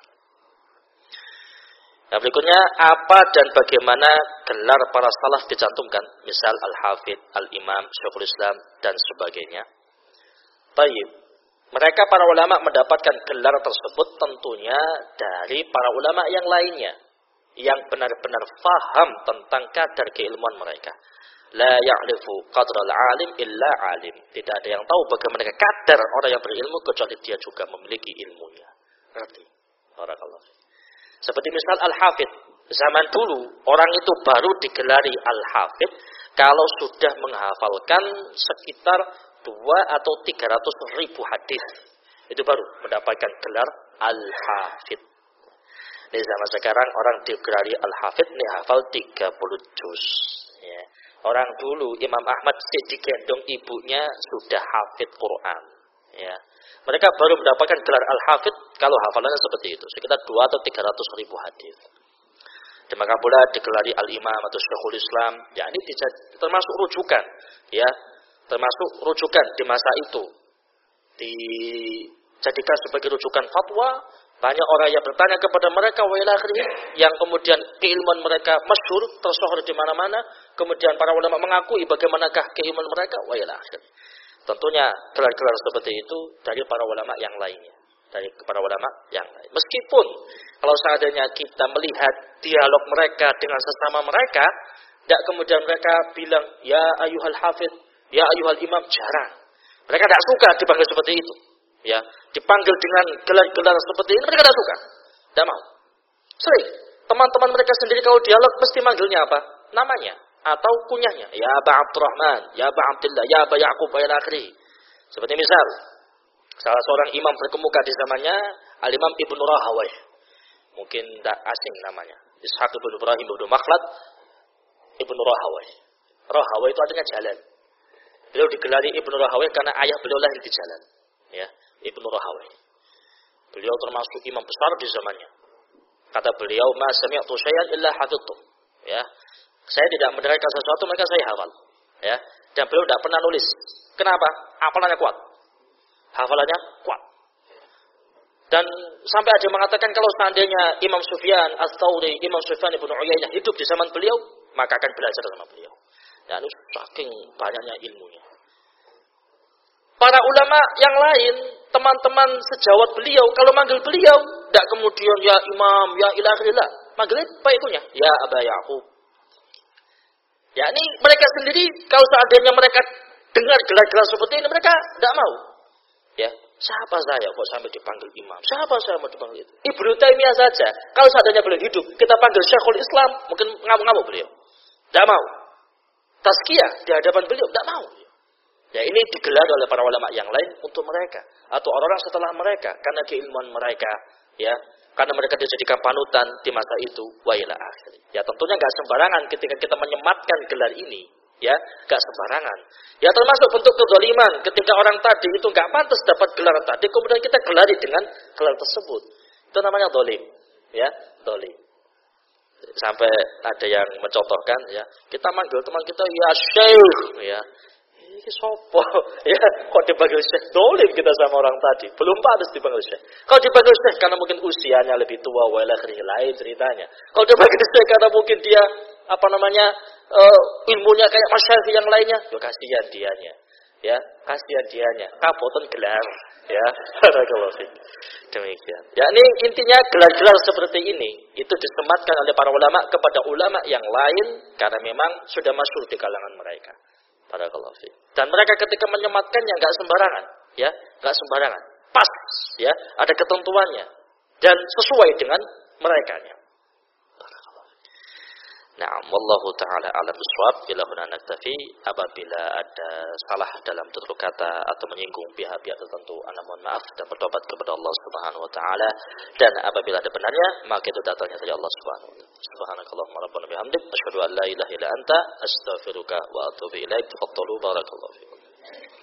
Nah, berikutnya apa dan bagaimana gelar para salaf dicantumkan, misal Al-Hafidh, Al-Imam, Syekhul Islam dan sebagainya. Baik, mereka para ulama mendapatkan gelar tersebut tentunya dari para ulama yang lainnya yang benar-benar faham tentang kadar keilmuan mereka. La ya'rifu qadral alim illa alim. Tidak ada yang tahu bagaimana kadar orang yang berilmu kecuali dia juga memiliki ilmunya. Ngerti? Barakallahu. Seperti misal Al-Hafidh. Zaman dulu, orang itu baru digelari Al-Hafidh kalau sudah menghafalkan sekitar dua atau tiga ratus ribu hadis. Itu baru mendapatkan gelar Al-Hafidh. Di zaman sekarang orang digelari Al-Hafidh ini hafal tiga puluh juz. Ya. Orang dulu, Imam Ahmad digendong ibunya sudah hafidh Quran. Ya. Mereka baru mendapatkan gelar Al-Hafidh kalau hafalannya seperti itu, sekitar dua atau tiga ratus ribu hadis. Demikian pula digelari Al-Imam atau Syekhul Islam, ya ini termasuk rujukan, ya, termasuk rujukan di masa itu. Dijadikan sebagai rujukan fatwa, banyak orang yang bertanya kepada mereka, wa ila akhirih, yang kemudian keilmuan mereka masyhur, tersohor di mana-mana, kemudian para ulama mengakui bagaimanakah keilmuan mereka, wa ila akhirih. Tentunya gelar-gelar seperti itu dari para ulama yang lainnya. Dari para ulama yang lain. Meskipun kalau seandainya kita melihat dialog mereka dengan sesama mereka, tidak kemudian mereka bilang, ya ayuhal hafidh, ya ayuhal imam, jarang. Mereka tidak suka dipanggil seperti itu. Ya, dipanggil dengan gelar-gelar seperti ini, mereka tidak suka. Tidak mau. Sering. Teman-teman mereka sendiri kalau dialog mesti manggilnya apa? Namanya. Atau kunyahnya, ya Aba Abdurrahman, ya Aba Abdullah, ya Aba Ya'qub, ya akhiri. Seperti misal, salah seorang imam berkemuka di zamannya, Al-Imam Ibnu Rahawayh. Mungkin tidak asing namanya. Ishaq ibn Ibrahim ibn Makhlad Ibnu Rahawayh. Rahawayh itu artinya jalan. Beliau digelari Ibnu Rahawayh karena ayah beliau lahir di jalan. Ya, Ibnu Rahawayh. Beliau termasuk imam besar di zamannya. Kata beliau, ma sami'tu syai'an illa hafidhtu. Ya. Saya tidak mendengarkan sesuatu, maka saya hafal. Ya. Dan beliau tidak pernah nulis. Kenapa? Hafalannya kuat. Hafalannya kuat. Dan sampai ada yang mengatakan kalau seandainya Imam Sufyan Ats-Tsauri, Imam Sufyan ibn Uyainah hidup di zaman beliau, maka akan belajar sama beliau. Dan itu saking banyaknya ilmunya. Para ulama yang lain, teman-teman sejawat beliau, kalau manggil beliau, tidak kemudian ya Imam, ya ilahilah. Manggilnya apa itunya? Ya Aba Ya'qub. Ya ini mereka sendiri kalau seandainya mereka dengar gelar-gelar seperti ini mereka tidak mau. Ya, siapa saya kok sampai dipanggil imam? Siapa saya mau dipanggil itu? Ibnu Taimiyah saja. Kalau seandainya beliau hidup, kita panggil Syekhul Islam, mungkin ngamuk-ngamuk beliau. Tidak mau. Tazkiyah di hadapan beliau tidak mau. Ya ini digelar oleh para ulama yang lain untuk mereka atau orang-orang setelah mereka karena keilmuan mereka, ya. Karena mereka dijadikan panutan di masa itu, wa ila akhir. Ya tentunya nggak sembarangan ketika kita menyematkan gelar ini, ya nggak sembarangan. Ya termasuk bentuk kezaliman ketika orang tadi itu nggak pantas dapat gelar tadi, kemudian kita gelari dengan gelar tersebut. Itu namanya zalim, ya zalim. Sampai ada yang mencontohkan, ya kita manggil teman kita ya Syekh, ya. Ini sopo, ya kok dipanggil Syekh, dolim kita sama orang tadi. Belum pantas dipanggil Syekh. Kalau dipanggil Syekh karena mungkin usianya lebih tua, wala akhirih, lain ceritanya. Kalau dipanggil Syekh karena mungkin dia apa namanya uh, ilmunya kayak masyayikh yang lainnya, ya kasihan dianya. Ya, kasihan dianya. Kapoten gelar, ya. Barakallahu fiik. Demikian. Ya, ini intinya gelar-gelar seperti ini itu disematkan oleh para ulama kepada ulama yang lain karena memang sudah masyhur di kalangan mereka. Barakallahu fiik. Dan mereka ketika menyematkannya enggak sembarangan, ya, enggak sembarangan. Pas, ya, ada ketentuannya dan sesuai dengan merekanya. Nah, wallahu taala alam bisawab. Bila huna naktafi. Apabila ada salah dalam tutur kata atau menyinggung pihak-pihak tertentu, ana mohon maaf dan bertobat kepada Allah Subhanahu wa taala. Dan apabila ada benarnya, maka itu datangnya dari Allah Subhanahu wa taala. Subhanakallahumma rabbana bihamdik asyhadu an la ilaha illa anta astaghfiruka wa atubu ilaik. Tafadhalu barakallahu fikum.